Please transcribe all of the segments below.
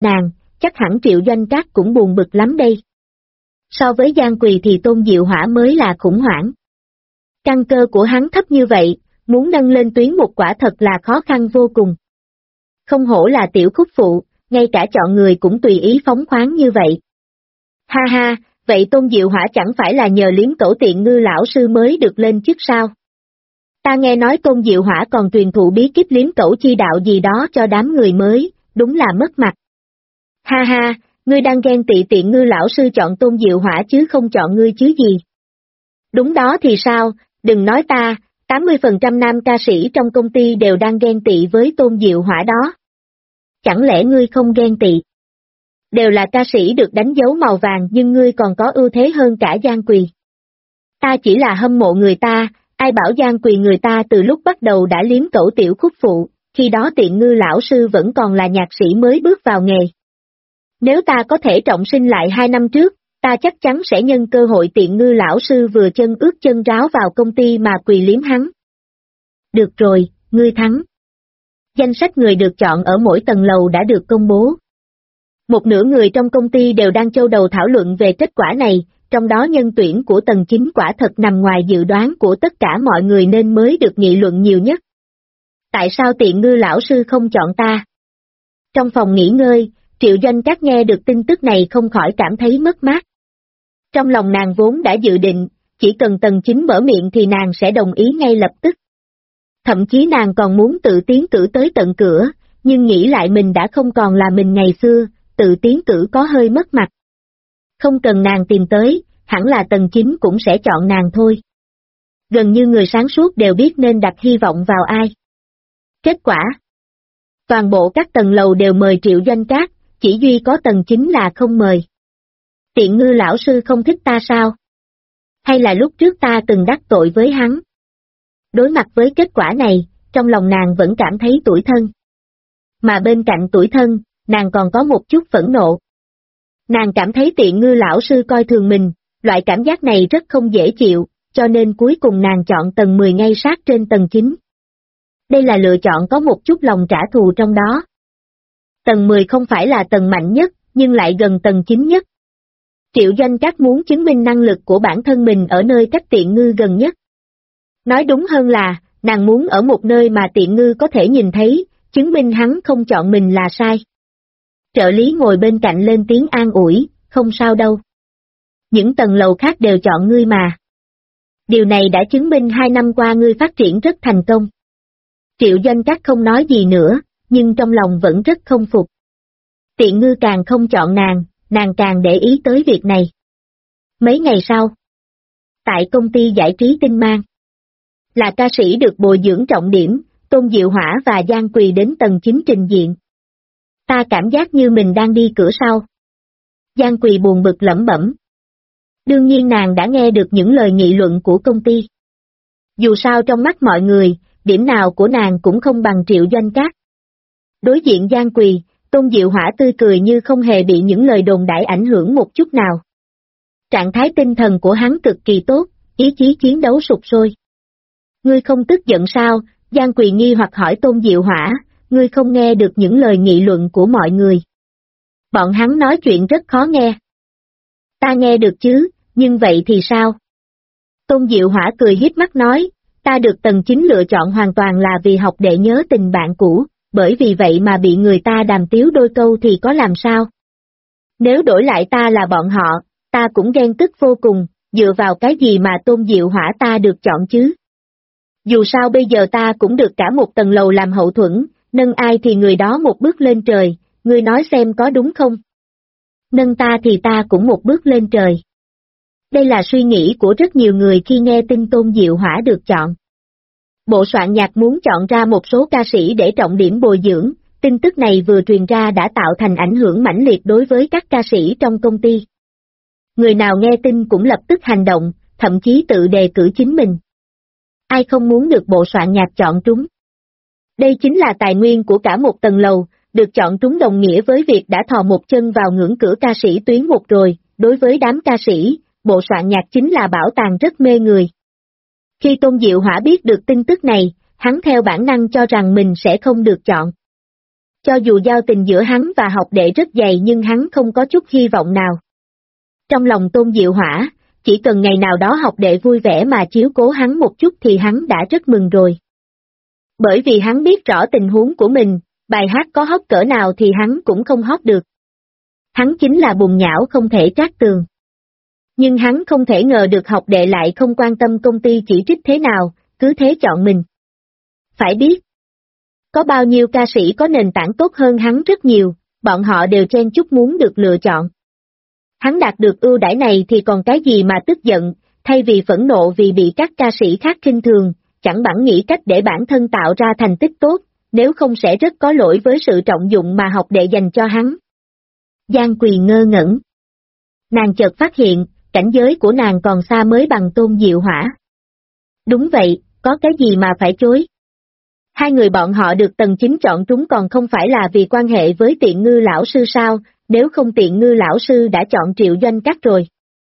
nàng, chắc hẳn Triệu Doanh Trác cũng buồn bực lắm đây. So với Giang Quỳ thì Tôn Diệu Hỏa mới là khủng hoảng. Căn cơ của hắn thấp như vậy, muốn nâng lên tuyến một quả thật là khó khăn vô cùng. Không hổ là tiểu khúc phụ, ngay cả chọn người cũng tùy ý phóng khoáng như vậy. Ha ha, vậy Tôn Diệu Hỏa chẳng phải là nhờ Liếm Cẩu Tiện Ngư lão sư mới được lên chức sao? Ta nghe nói Tôn Diệu Hỏa còn truyền thụ bí kíp Liếm Cẩu chi đạo gì đó cho đám người mới, đúng là mất mặt. Ha ha, ngươi đang ghen tị Tiện Ngư lão sư chọn Tôn Diệu Hỏa chứ không chọn ngươi chứ gì. Đúng đó thì sao, đừng nói ta, 80% nam ca sĩ trong công ty đều đang ghen tị với Tôn Diệu Hỏa đó. Chẳng lẽ ngươi không ghen tị? Đều là ca sĩ được đánh dấu màu vàng nhưng ngươi còn có ưu thế hơn cả Giang Quỳ. Ta chỉ là hâm mộ người ta, ai bảo Giang Quỳ người ta từ lúc bắt đầu đã liếm cẩu tiểu khúc phụ, khi đó Tiện Ngư lão sư vẫn còn là nhạc sĩ mới bước vào nghề. Nếu ta có thể trọng sinh lại 2 năm trước, ta chắc chắn sẽ nhân cơ hội Tiện Ngư lão sư vừa chân ướt chân ráo vào công ty mà quỳ liếm hắn. Được rồi, ngươi thắng. Danh sách người được chọn ở mỗi tầng lầu đã được công bố. Một nửa người trong công ty đều đang châu đầu thảo luận về kết quả này, trong đó nhân tuyển của tầng 9 quả thật nằm ngoài dự đoán của tất cả mọi người nên mới được nghị luận nhiều nhất. Tại sao Tiện Ngư lão sư không chọn ta? Trong phòng nghỉ ngơi, Triệu Doanh Trác nghe được tin tức này không khỏi cảm thấy mất mát. Trong lòng nàng vốn đã dự định, chỉ cần tầng 9 mở miệng thì nàng sẽ đồng ý ngay lập tức. Thậm chí nàng còn muốn tự tiến cử tới tận cửa, nhưng nghĩ lại mình đã không còn là mình ngày xưa, tự tiến cử có hơi mất mặt. Không cần nàng tìm tới, hẳn là tầng 9 cũng sẽ chọn nàng thôi. Gần như người sáng suốt đều biết nên đặt hy vọng vào ai. Kết quả, toàn bộ các tầng lầu đều mời Triệu Doanh Trác, chỉ duy có tầng 9 là không mời. Tiện Ngư lão sư không thích ta sao? Hay là lúc trước ta từng đắc tội với hắn? Đối mặt với kết quả này, trong lòng nàng vẫn cảm thấy tủi thân. Mà bên cạnh tủi thân, nàng còn có một chút phẫn nộ. Nàng cảm thấy Tiện Ngư lão sư coi thường mình, loại cảm giác này rất không dễ chịu, cho nên cuối cùng nàng chọn tầng 10 ngay sát trên tầng 9. Đây là lựa chọn có một chút lòng trả thù trong đó. Tầng 10 không phải là tầng mạnh nhất, nhưng lại gần tầng 9 nhất. Triệu Doanh Trác muốn chứng minh năng lực của bản thân mình ở nơi cách Tiện Ngư gần nhất. Nói đúng hơn là, nàng muốn ở một nơi mà Tiện Ngư có thể nhìn thấy, chứng minh hắn không chọn mình là sai. Trợ lý ngồi bên cạnh lên tiếng an ủi, không sao đâu. Những tầng lầu khác đều chọn ngươi mà. Điều này đã chứng minh 2 năm qua ngươi phát triển rất thành công. Triệu Doanh Trác không nói gì nữa, nhưng trong lòng vẫn rất không phục. Tiện Ngư càng không chọn nàng càng để ý tới việc này. Mấy ngày sau, tại công ty giải trí Tinh Mang, là ca sĩ được bồi dưỡng trọng điểm, Tôn Diệu Hỏa và Giang Quỳ đến tầng 9 trình diện. Ta cảm giác như mình đang đi cửa sau. Giang Quỳ buồn bực lẩm bẩm. Đương nhiên nàng đã nghe được những lời nghị luận của công ty. Dù sao trong mắt mọi người, điểm nào của nàng cũng không bằng Triệu Doanh Trác. Đối diện Giang Quỳ, Tôn Diệu Hỏa tươi cười như không hề bị những lời đồn đại ảnh hưởng một chút nào. Trạng thái tinh thần của hắn cực kỳ tốt, ý chí chiến đấu sục sôi. Ngươi không tức giận sao? Giang Quỳ nghi hoặc hỏi Tôn Diệu Hỏa, ngươi không nghe được những lời nghị luận của mọi người. Bọn hắn nói chuyện rất khó nghe. Ta nghe được chứ, nhưng vậy thì sao? Tôn Diệu Hỏa cười híp mắt nói, ta được tầng 9 lựa chọn hoàn toàn là vì học để nhớ tình bạn cũ, bởi vì vậy mà bị người ta đàm tiếu đôi câu thì có làm sao? Nếu đổi lại ta là bọn họ, ta cũng ghen tức vô cùng, dựa vào cái gì mà Tôn Diệu Hỏa ta được chọn chứ? Dù sao bây giờ ta cũng được cả một tầng lầu làm hậu thuẫn, nâng ai thì người đó một bước lên trời, ngươi nói xem có đúng không? Nâng ta thì ta cũng một bước lên trời. Đây là suy nghĩ của rất nhiều người khi nghe tin Tôn Diệu Hỏa được chọn. Bộ soạn nhạc muốn chọn ra một số ca sĩ để trọng điểm bồi dưỡng, tin tức này vừa truyền ra đã tạo thành ảnh hưởng mãnh liệt đối với các ca sĩ trong công ty. Người nào nghe tin cũng lập tức hành động, thậm chí tự đề cử chính mình. Ai không muốn được bộ soạn nhạc chọn trúng? Đây chính là tài nguyên của cả một tầng lầu, được chọn trúng đồng nghĩa với việc đã thò một chân vào ngưỡng cửa ca sĩ tuyến một rồi, đối với đám ca sĩ, bộ soạn nhạc chính là bảo tàng rất mê người. Khi Tôn Diệu Hỏa biết được tin tức này, hắn theo bản năng cho rằng mình sẽ không được chọn. Cho dù giao tình giữa hắn và học đệ rất dày nhưng hắn không có chút hy vọng nào. Trong lòng Tôn Diệu Hỏa, chỉ cần ngày nào đó học đệ vui vẻ mà chiếu cố hắn một chút thì hắn đã rất mừng rồi. Bởi vì hắn biết rõ tình huống của mình, bài hát có hot cỡ nào thì hắn cũng không hot được. Hắn chính là bùn nhão không thể trát tường. Nhưng hắn không thể ngờ được học đệ lại không quan tâm công ty chỉ trích thế nào, cứ thế chọn mình. Phải biết, có bao nhiêu ca sĩ có nền tảng tốt hơn hắn rất nhiều, bọn họ đều chen chúc muốn được lựa chọn. Hắn đạt được ưu đãi này thì còn cái gì mà tức giận, thay vì phẫn nộ vì bị các ca sĩ khác khinh thường, chẳng bằng nghĩ cách để bản thân tạo ra thành tích tốt, nếu không sẽ rất có lỗi với sự trọng dụng mà học đệ dành cho hắn. Giang Quỳ ngơ ngẩn. Nàng chợt phát hiện, cảnh giới của nàng còn xa mới bằng Tôn Diệu Hỏa. Đúng vậy, có cái gì mà phải chối. Hai người bọn họ được Tần Chính chọn trúng còn không phải là vì quan hệ với Tiện Ngư lão sư sao, nếu không Tiện Ngư lão sư đã chọn Triệu Doanh Các rồi.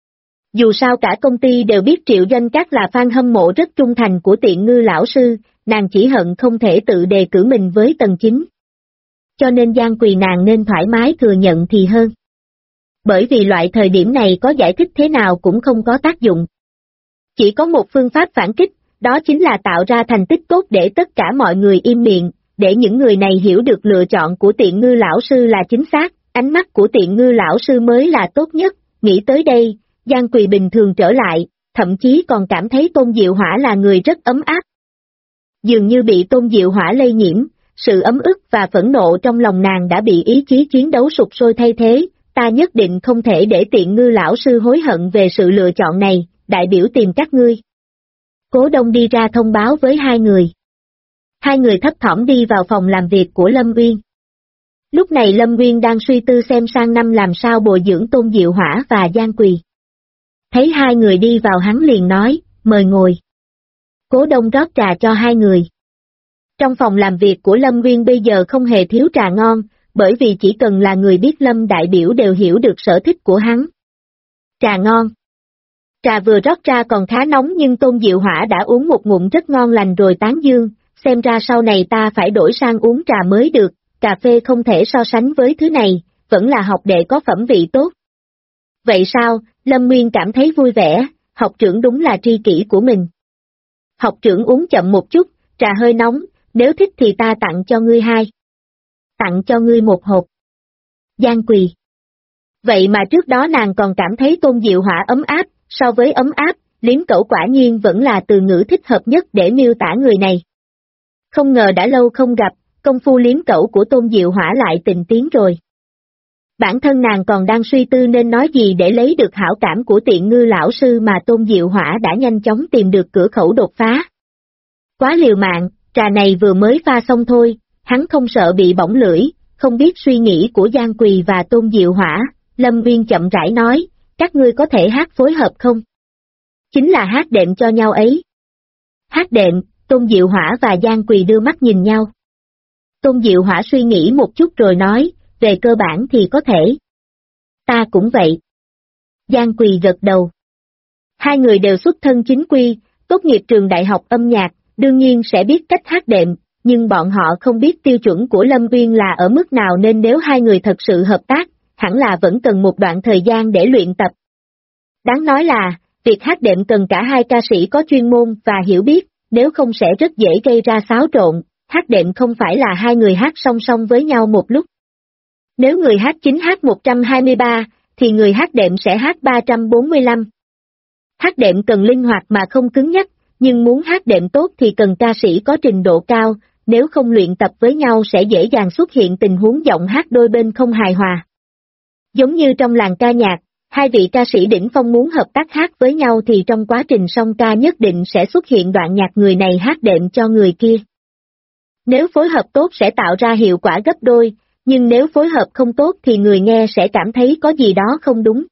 Dù sao cả công ty đều biết Triệu Doanh Các là fan hâm mộ rất trung thành của Tiện Ngư lão sư, nàng chỉ hận không thể tự đề cử mình với Tần Chính. Cho nên Giang Quỳ nàng nên thoải mái thừa nhận thì hơn. Bởi vì loại thời điểm này có giải thích thế nào cũng không có tác dụng. Chỉ có một phương pháp phản kích, đó chính là tạo ra thành tích tốt để tất cả mọi người im miệng, để những người này hiểu được lựa chọn của Tiện Ngư lão sư là chính xác, ánh mắt của Tiện Ngư lão sư mới là tốt nhất. Nghĩ tới đây, Giang Quỳ bình thường trở lại, thậm chí còn cảm thấy Tôn Diệu Hỏa là người rất ấm áp. Dường như bị Tôn Diệu Hỏa lây nhiễm, sự ấm ức và phẫn nộ trong lòng nàng đã bị ý chí chiến đấu sục sôi thay thế, ta nhất định không thể để Tiện Ngư lão sư hối hận về sự lựa chọn này, đại biểu tìm các ngươi. Cố Đông đi ra thông báo với hai người. Hai người thấp thỏm đi vào phòng làm việc của Lâm Uyên. Lúc này Lâm Uyên đang suy tư xem sang năm làm sao bồi dưỡng Tôn Diệu Hỏa và Giang Quỳ. Thấy hai người đi vào hắn liền nói, mời ngồi. Cố Đông rót trà cho hai người. Trong phòng làm việc của Lâm Uyên bây giờ không hề thiếu trà ngon, bởi vì chỉ cần là người biết Lâm đại biểu đều hiểu được sở thích của hắn. Trà ngon. Trà vừa rót ra còn khá nóng nhưng Tôn Diệu Hỏa đã uống một ngụm rất ngon lành rồi tán dương, xem ra sau này ta phải đổi sang uống trà mới được, cà phê không thể so sánh với thứ này, vẫn là học đệ có phẩm vị tốt. Vậy sao, Lâm Nguyên cảm thấy vui vẻ, học trưởng đúng là tri kỷ của mình. Học trưởng uống chậm một chút, trà hơi nóng, nếu thích thì ta tặng cho ngươi hai. Tặng cho ngươi một hộp. Giang Quỳ. Vậy mà trước đó nàng còn cảm thấy Tôn Diệu Hỏa ấm áp, so với ấm áp, liếm cẩu quả nhiên vẫn là từ ngữ thích hợp nhất để miêu tả người này. Không ngờ đã lâu không gặp, công phu liếm cẩu của Tôn Diệu Hỏa lại tình tiến rồi. Bản thân nàng còn đang suy tư nên nói gì để lấy được hảo cảm của Tiện Ngư lão sư mà Tôn Diệu Hỏa đã nhanh chóng tìm được cửa khẩu đột phá. Quá liều mạng, trà này vừa mới pha xong thôi, hắn không sợ bị bỏng lưỡi, không biết suy nghĩ của Giang Quỳ và Tôn Diệu Hỏa, Lâm Viên chậm rãi nói, các ngươi có thể hát phối hợp không? Chính là hát đệm cho nhau ấy. Hát đệm, Tôn Diệu Hỏa và Giang Quỳ đưa mắt nhìn nhau. Tôn Diệu Hỏa suy nghĩ một chút rồi nói, về cơ bản thì có thể. Ta cũng vậy. Giang Quỳ gật đầu. Hai người đều xuất thân chính quy, tốt nghiệp trường đại học âm nhạc, đương nhiên sẽ biết cách hát đệm, nhưng bọn họ không biết tiêu chuẩn của Lâm Uyên là ở mức nào nên nếu hai người thật sự hợp tác, hẳn là vẫn cần một đoạn thời gian để luyện tập. Đáng nói là, việc hát đệm cần cả hai ca sĩ có chuyên môn và hiểu biết, nếu không sẽ rất dễ gây ra xáo trộn, hát đệm không phải là hai người hát song song với nhau một lúc. Nếu người hát chính hát 123, thì người hát đệm sẽ hát 345. Hát đệm cần linh hoạt mà không cứng nhắc, nhưng muốn hát đệm tốt thì cần ca sĩ có trình độ cao, nếu không luyện tập với nhau sẽ dễ dàng xuất hiện tình huống giọng hát đôi bên không hài hòa. Giống như trong làng ca nhạc, hai vị ca sĩ đỉnh phong muốn hợp tác hát với nhau thì trong quá trình song ca nhất định sẽ xuất hiện đoạn nhạc người này hát đệm cho người kia. Nếu phối hợp tốt sẽ tạo ra hiệu quả gấp đôi, nhưng nếu phối hợp không tốt thì người nghe sẽ cảm thấy có gì đó không đúng.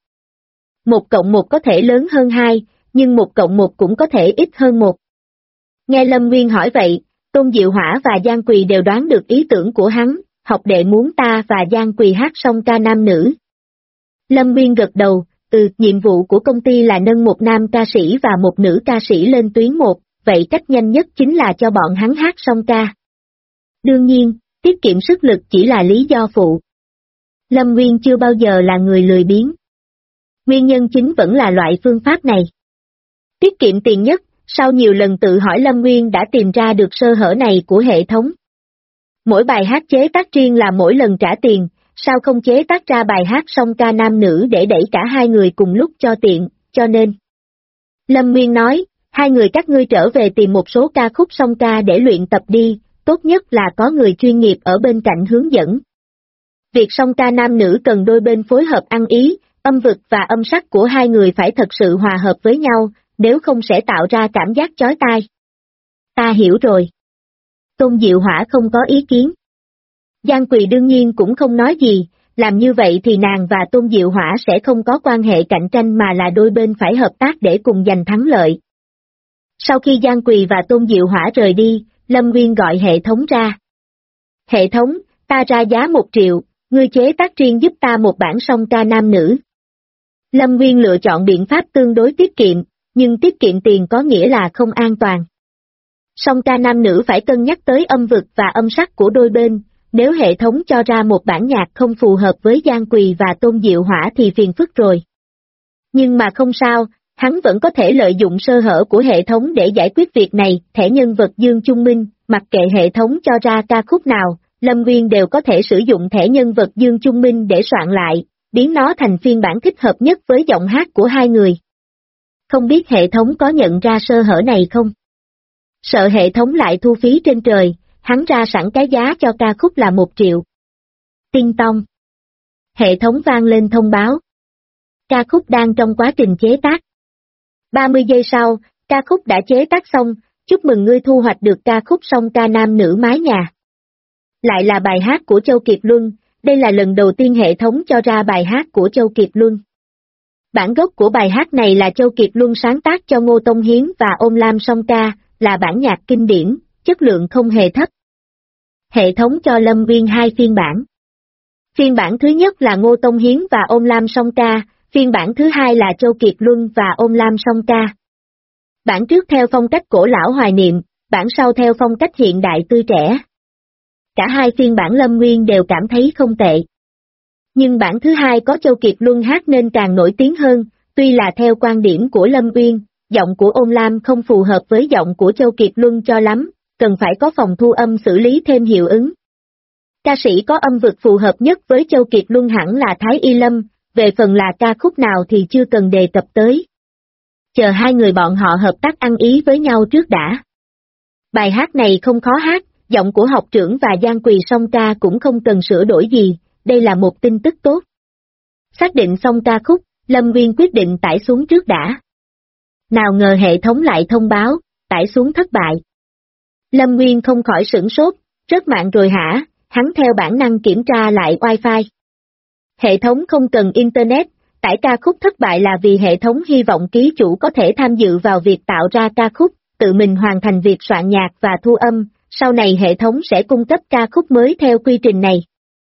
1+1 có thể lớn hơn 2, nhưng 1+1 cũng có thể ít hơn 1. Nghe Lâm Nguyên hỏi vậy, Tôn Diệu Hỏa và Giang Quỳ đều đoán được ý tưởng của hắn, học đệ muốn ta và Giang Quỳ hát song ca nam nữ. Lâm Nguyên gật đầu, nhiệm vụ của công ty là nâng một nam ca sĩ và một nữ ca sĩ lên tuyến một, vậy cách nhanh nhất chính là cho bọn hắn hát song ca. Đương nhiên, Tiết kiệm sức lực chỉ là lý do phụ. Lâm Nguyên chưa bao giờ là người lười biếng. Nguyên nhân chính vẫn là loại phương pháp này. Tiết kiệm tiền nhất, sau nhiều lần tự hỏi Lâm Nguyên đã tìm ra được sơ hở này của hệ thống. Mỗi bài hát chế tác riêng là mỗi lần trả tiền, sao không chế tác ra bài hát song ca nam nữ để đẩy cả hai người cùng lúc cho tiện, cho nên. Lâm Nguyên nói, hai người các ngươi trở về tìm một số ca khúc song ca để luyện tập đi, tốt nhất là có người chuyên nghiệp ở bên cạnh hướng dẫn. Việc song ca nam nữ cần đôi bên phối hợp ăn ý, âm vực và âm sắc của hai người phải thật sự hòa hợp với nhau, nếu không sẽ tạo ra cảm giác chói tai. Ta hiểu rồi. Tôn Diệu Hỏa không có ý kiến. Giang Quỳ đương nhiên cũng không nói gì, làm như vậy thì nàng và Tôn Diệu Hỏa sẽ không có quan hệ cạnh tranh mà là đôi bên phải hợp tác để cùng giành thắng lợi. Sau khi Giang Quỳ và Tôn Diệu Hỏa rời đi, Lâm Nguyên gọi hệ thống ra. Hệ thống, ta ra giá 1 triệu, ngươi chế tác riêng giúp ta một bản song ca nam nữ. Lâm Nguyên lựa chọn biện pháp tương đối tiết kiệm, nhưng tiết kiệm tiền có nghĩa là không an toàn. Song ca nam nữ phải cân nhắc tới âm vực và âm sắc của đôi bên, nếu hệ thống cho ra một bản nhạc không phù hợp với Giang Quỳ và Tôn Diệu Hỏa thì phiền phức rồi. Nhưng mà không sao, hắn vẫn có thể lợi dụng sơ hở của hệ thống để giải quyết việc này, thẻ nhân vật Dương Trung Minh, mặc kệ hệ thống cho ra ca khúc nào, Lâm Nguyên đều có thể sử dụng thẻ nhân vật Dương Trung Minh để soạn lại, biến nó thành phiên bản thích hợp nhất với giọng hát của hai người. Không biết hệ thống có nhận ra sơ hở này không? Sợ hệ thống lại thu phí trên trời, hắn ra sẵn cái giá cho ca khúc là 1 triệu. Tinh tông. Hệ thống vang lên thông báo. Ca khúc đang trong quá trình chế tác. 30 giây sau, ca khúc đã chế tác xong, chúc mừng ngươi thu hoạch được ca khúc song ca nam nữ mái nhà. Lại là bài hát của Châu Kiệt Luân, đây là lần đầu tiên hệ thống cho ra bài hát của Châu Kiệt Luân. Bản gốc của bài hát này là Châu Kiệt Luân sáng tác cho Ngô Tông Hiến và Ôn Lam song ca, là bản nhạc kinh điển, chất lượng không hề thấp. Hệ thống cho Lâm Nguyên 2 phiên bản. Phiên bản thứ nhất là Ngô Tông Hiến và Ôn Lam song ca, phiên bản thứ hai là Châu Kiệt Luân và Ôn Lam song ca. Bản trước theo phong cách cổ lão hoài niệm, bản sau theo phong cách hiện đại tươi trẻ. Cả hai phiên bản Lâm Nguyên đều cảm thấy không tệ. Nhưng bản thứ hai có Châu Kiệt Luân hát nên càng nổi tiếng hơn, tuy là theo quan điểm của Lâm Nguyên, giọng của Ôn Lam không phù hợp với giọng của Châu Kiệt Luân cho lắm, cần phải có phòng thu âm xử lý thêm hiệu ứng. Ca sĩ có âm vực phù hợp nhất với Châu Kiệt Luân hẳn là Thái Y Lâm, về phần là ca khúc nào thì chưa cần đề cập tới. Chờ hai người bọn họ hợp tác ăn ý với nhau trước đã. Bài hát này không khó hát, giọng của học trưởng và Giang Quỳ song ca cũng không cần sửa đổi gì, đây là một tin tức tốt. Xác định xong ca khúc, Lâm Nguyên quyết định tải xuống trước đã. Nào ngờ hệ thống lại thông báo, tải xuống thất bại. Lâm Nguyên không khỏi sửng sốt, rớt mạng rồi hả, hắn theo bản năng kiểm tra lại Wi-Fi. Hệ thống không cần Internet, tải ca khúc thất bại là vì hệ thống hy vọng ký chủ có thể tham dự vào việc tạo ra ca khúc, tự mình hoàn thành việc soạn nhạc và thu âm, sau này hệ thống sẽ cung cấp ca khúc mới theo quy trình này.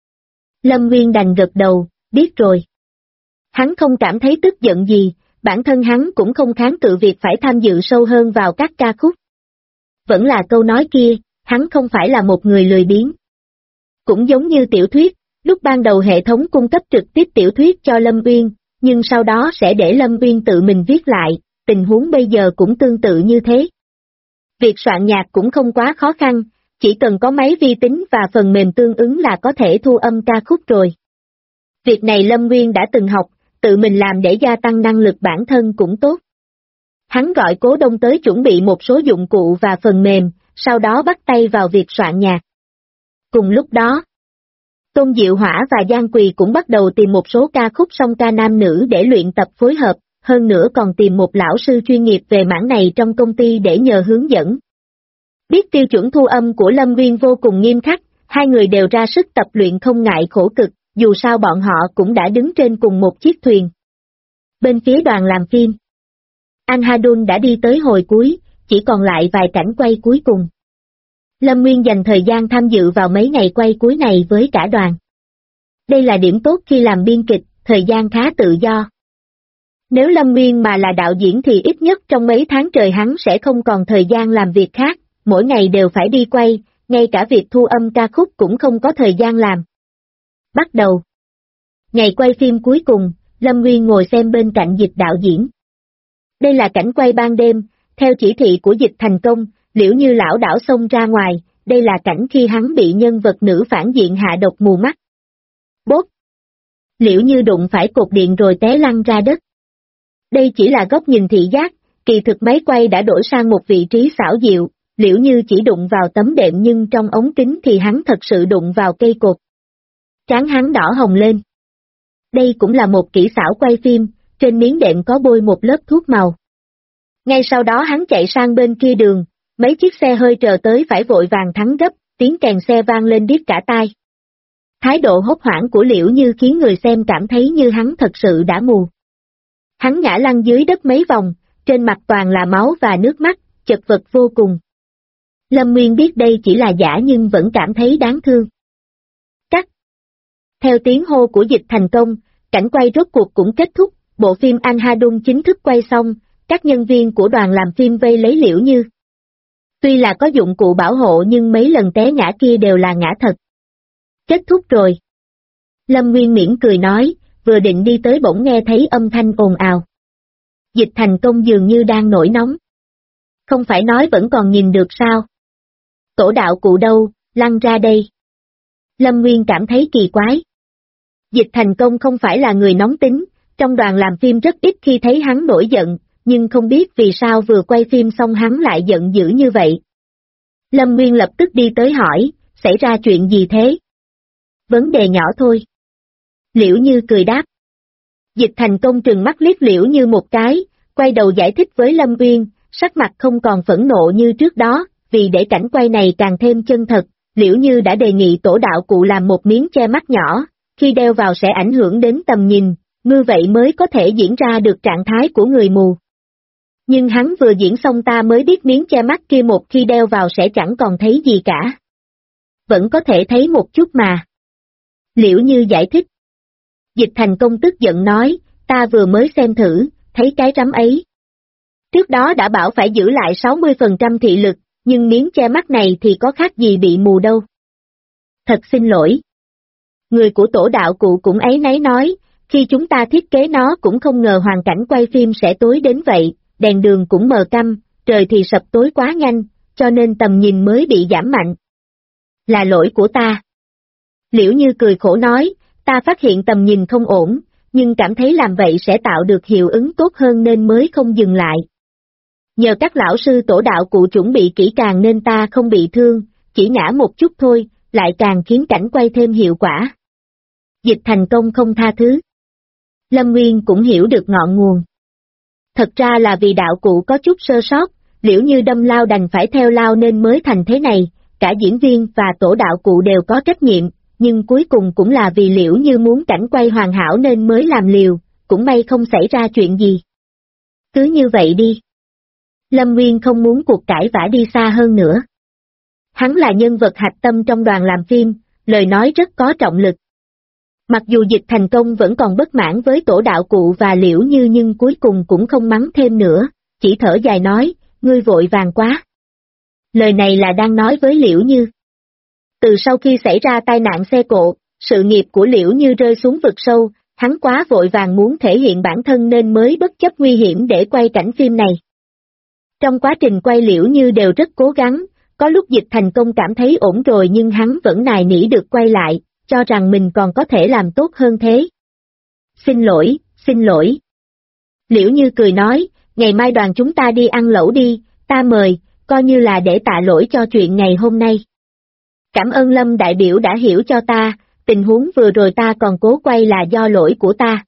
Lâm Nguyên đành gật đầu, biết rồi. Hắn không cảm thấy tức giận gì, bản thân hắn cũng không kháng cự việc phải tham dự sâu hơn vào các ca khúc. Vẫn là câu nói kia, hắn không phải là một người lười biếng. Cũng giống như tiểu thuyết, lúc ban đầu hệ thống cung cấp trực tiếp tiểu thuyết cho Lâm Uyên, nhưng sau đó sẽ để Lâm Uyên tự mình viết lại, tình huống bây giờ cũng tương tự như thế. Việc soạn nhạc cũng không quá khó khăn, chỉ cần có máy vi tính và phần mềm tương ứng là có thể thu âm ca khúc rồi. Việc này Lâm Nguyên đã từng học, tự mình làm để gia tăng năng lực bản thân cũng tốt. Hắn gọi Cố Đông tới chuẩn bị một số dụng cụ và phần mềm, sau đó bắt tay vào việc soạn nhạc. Cùng lúc đó, Tôn Diệu Hỏa và Giang Quỳ cũng bắt đầu tìm một số ca khúc song ca nam nữ để luyện tập phối hợp, hơn nữa còn tìm một lão sư chuyên nghiệp về mảng này trong công ty để nhờ hướng dẫn. Biết tiêu chuẩn thu âm của Lâm Nguyên vô cùng nghiêm khắc, hai người đều ra sức tập luyện không ngại khổ cực, dù sao bọn họ cũng đã đứng trên cùng một chiếc thuyền. Bên phía đoàn làm phim, Anh Hadun đã đi tới hồi cuối, chỉ còn lại vài cảnh quay cuối cùng. Lâm Nguyên dành thời gian tham dự vào mấy ngày quay cuối này với cả đoàn. Đây là điểm tốt khi làm biên kịch, thời gian khá tự do. Nếu Lâm Nguyên mà là đạo diễn thì ít nhất trong mấy tháng trời hắn sẽ không còn thời gian làm việc khác, mỗi ngày đều phải đi quay, ngay cả việc thu âm ca khúc cũng không có thời gian làm. Bắt đầu. Ngày quay phim cuối cùng, Lâm Nguyên ngồi xem bên cạnh Dịch đạo diễn. Đây là cảnh quay ban đêm, theo chỉ thị của Dịch Thành Công, Liễu Như lảo đảo xông ra ngoài, đây là cảnh khi hắn bị nhân vật nữ phản diện hạ độc mù mắt. Bốp! Liễu Như đụng phải cột điện rồi té lăn ra đất. Đây chỉ là góc nhìn thị giác, kỳ thực máy quay đã đổi sang một vị trí xảo diệu, Liễu Như chỉ đụng vào tấm đệm nhưng trong ống kính thì hắn thật sự đụng vào cây cột. Trán hắn đỏ hồng lên. Đây cũng là một kỹ xảo quay phim, trên miếng đệm có bôi một lớp thuốc màu. Ngay sau đó hắn chạy sang bên kia đường, mấy chiếc xe hơi chờ tới phải vội vàng thắng gấp, tiếng kèn xe vang lên điếc cả tai. Thái độ hốt hoảng của Liễu Như khiến người xem cảm thấy như hắn thật sự đã mù. Hắn ngã lăn dưới đất mấy vòng, trên mặt toàn là máu và nước mắt, chật vật vô cùng. Lâm Nguyên biết đây chỉ là giả nhưng vẫn cảm thấy đáng thương. Cắt. Theo tiếng hô của Dịch Thành Công, cảnh quay rốt cuộc cũng kết thúc, bộ phim Anh Hadung chính thức quay xong, các nhân viên của đoàn làm phim vây lấy Liễu Như. Tuy là có dụng cụ bảo hộ nhưng mấy lần té ngã kia đều là ngã thật. Kết thúc rồi. Lâm Nguyên mỉm cười nói, vừa định đi tới bỗng nghe thấy âm thanh ồn ào. Dịch Thành Công dường như đang nổi nóng. Không phải nói vẫn còn nhìn được sao? Tổ đạo cụ đâu, lăn ra đây. Lâm Nguyên cảm thấy kỳ quái. Dịch Thành Công không phải là người nóng tính, trong đoàn làm phim rất ít khi thấy hắn nổi giận, nhưng không biết vì sao vừa quay phim xong hắn lại giận dữ như vậy. Lâm Nguyên lập tức đi tới hỏi, xảy ra chuyện gì thế? Vấn đề nhỏ thôi. Liễu Như cười đáp. Dịch Thành Công trừng mắt liếc Liễu Như một cái, quay đầu giải thích với Lâm Nguyên, sắc mặt không còn phẫn nộ như trước đó, vì để cảnh quay này càng thêm chân thật, Liễu Như đã đề nghị tổ đạo cụ làm một miếng che mắt nhỏ, khi đeo vào sẽ ảnh hưởng đến tầm nhìn, như vậy mới có thể diễn ra được trạng thái của người mù. Nhưng hắn vừa diễn xong ta mới biết miếng che mắt kia một khi đeo vào sẽ chẳng còn thấy gì cả. Vẫn có thể thấy một chút mà. Liễu Như giải thích. Dịch Thành Công tức giận nói, ta vừa mới xem thử, thấy cái rắm ấy. Trước đó đã bảo phải giữ lại 60% thị lực, nhưng miếng che mắt này thì có khác gì bị mù đâu. Thật xin lỗi. Người của tổ đạo cụ cũng áy náy nói, khi chúng ta thiết kế nó cũng không ngờ hoàn cảnh quay phim sẽ tối đến vậy, đèn đường cũng mờ câm, trời thì sập tối quá nhanh, cho nên tầm nhìn mới bị giảm mạnh. Là lỗi của ta. Liễu Như cười khổ nói, ta phát hiện tầm nhìn không ổn, nhưng cảm thấy làm vậy sẽ tạo được hiệu ứng tốt hơn nên mới không dừng lại. Nhờ các lão sư tổ đạo cụ chuẩn bị kỹ càng nên ta không bị thương, chỉ ngã một chút thôi, lại càng khiến cảnh quay thêm hiệu quả. Dịch Thành Công không tha thứ. Lâm Nguyên cũng hiểu được ngọn nguồn. Thật ra là vì đạo cụ có chút sơ sót, Liễu Như đâm lao đành phải theo lao nên mới thành thế này, cả diễn viên và tổ đạo cụ đều có trách nhiệm, nhưng cuối cùng cũng là vì Liễu Như muốn cảnh quay hoàn hảo nên mới làm liều, cũng may không xảy ra chuyện gì. Cứ như vậy đi. Lâm Nguyên không muốn cuộc cãi vã đi xa hơn nữa. Hắn là nhân vật hạch tâm trong đoàn làm phim, lời nói rất có trọng lực. Mặc dù Dịch Thành Công vẫn còn bất mãn với tổ đạo cụ và Liễu Như nhưng cuối cùng cũng không mắng thêm nữa, chỉ thở dài nói, ngươi vội vàng quá. Lời này là đang nói với Liễu Như. Từ sau khi xảy ra tai nạn xe cộ, sự nghiệp của Liễu Như rơi xuống vực sâu, hắn quá vội vàng muốn thể hiện bản thân nên mới bất chấp nguy hiểm để quay cảnh phim này. Trong quá trình quay Liễu Như đều rất cố gắng, có lúc Dịch Thành Công cảm thấy ổn rồi nhưng hắn vẫn nài nỉ được quay lại, cho rằng mình còn có thể làm tốt hơn thế. Xin lỗi, xin lỗi. Liễu Như cười nói, ngày mai đoàn chúng ta đi ăn lẩu đi, ta mời, coi như là để tạ lỗi cho chuyện ngày hôm nay. Cảm ơn Lâm đại biểu đã hiểu cho ta, tình huống vừa rồi ta còn cố quay là do lỗi của ta.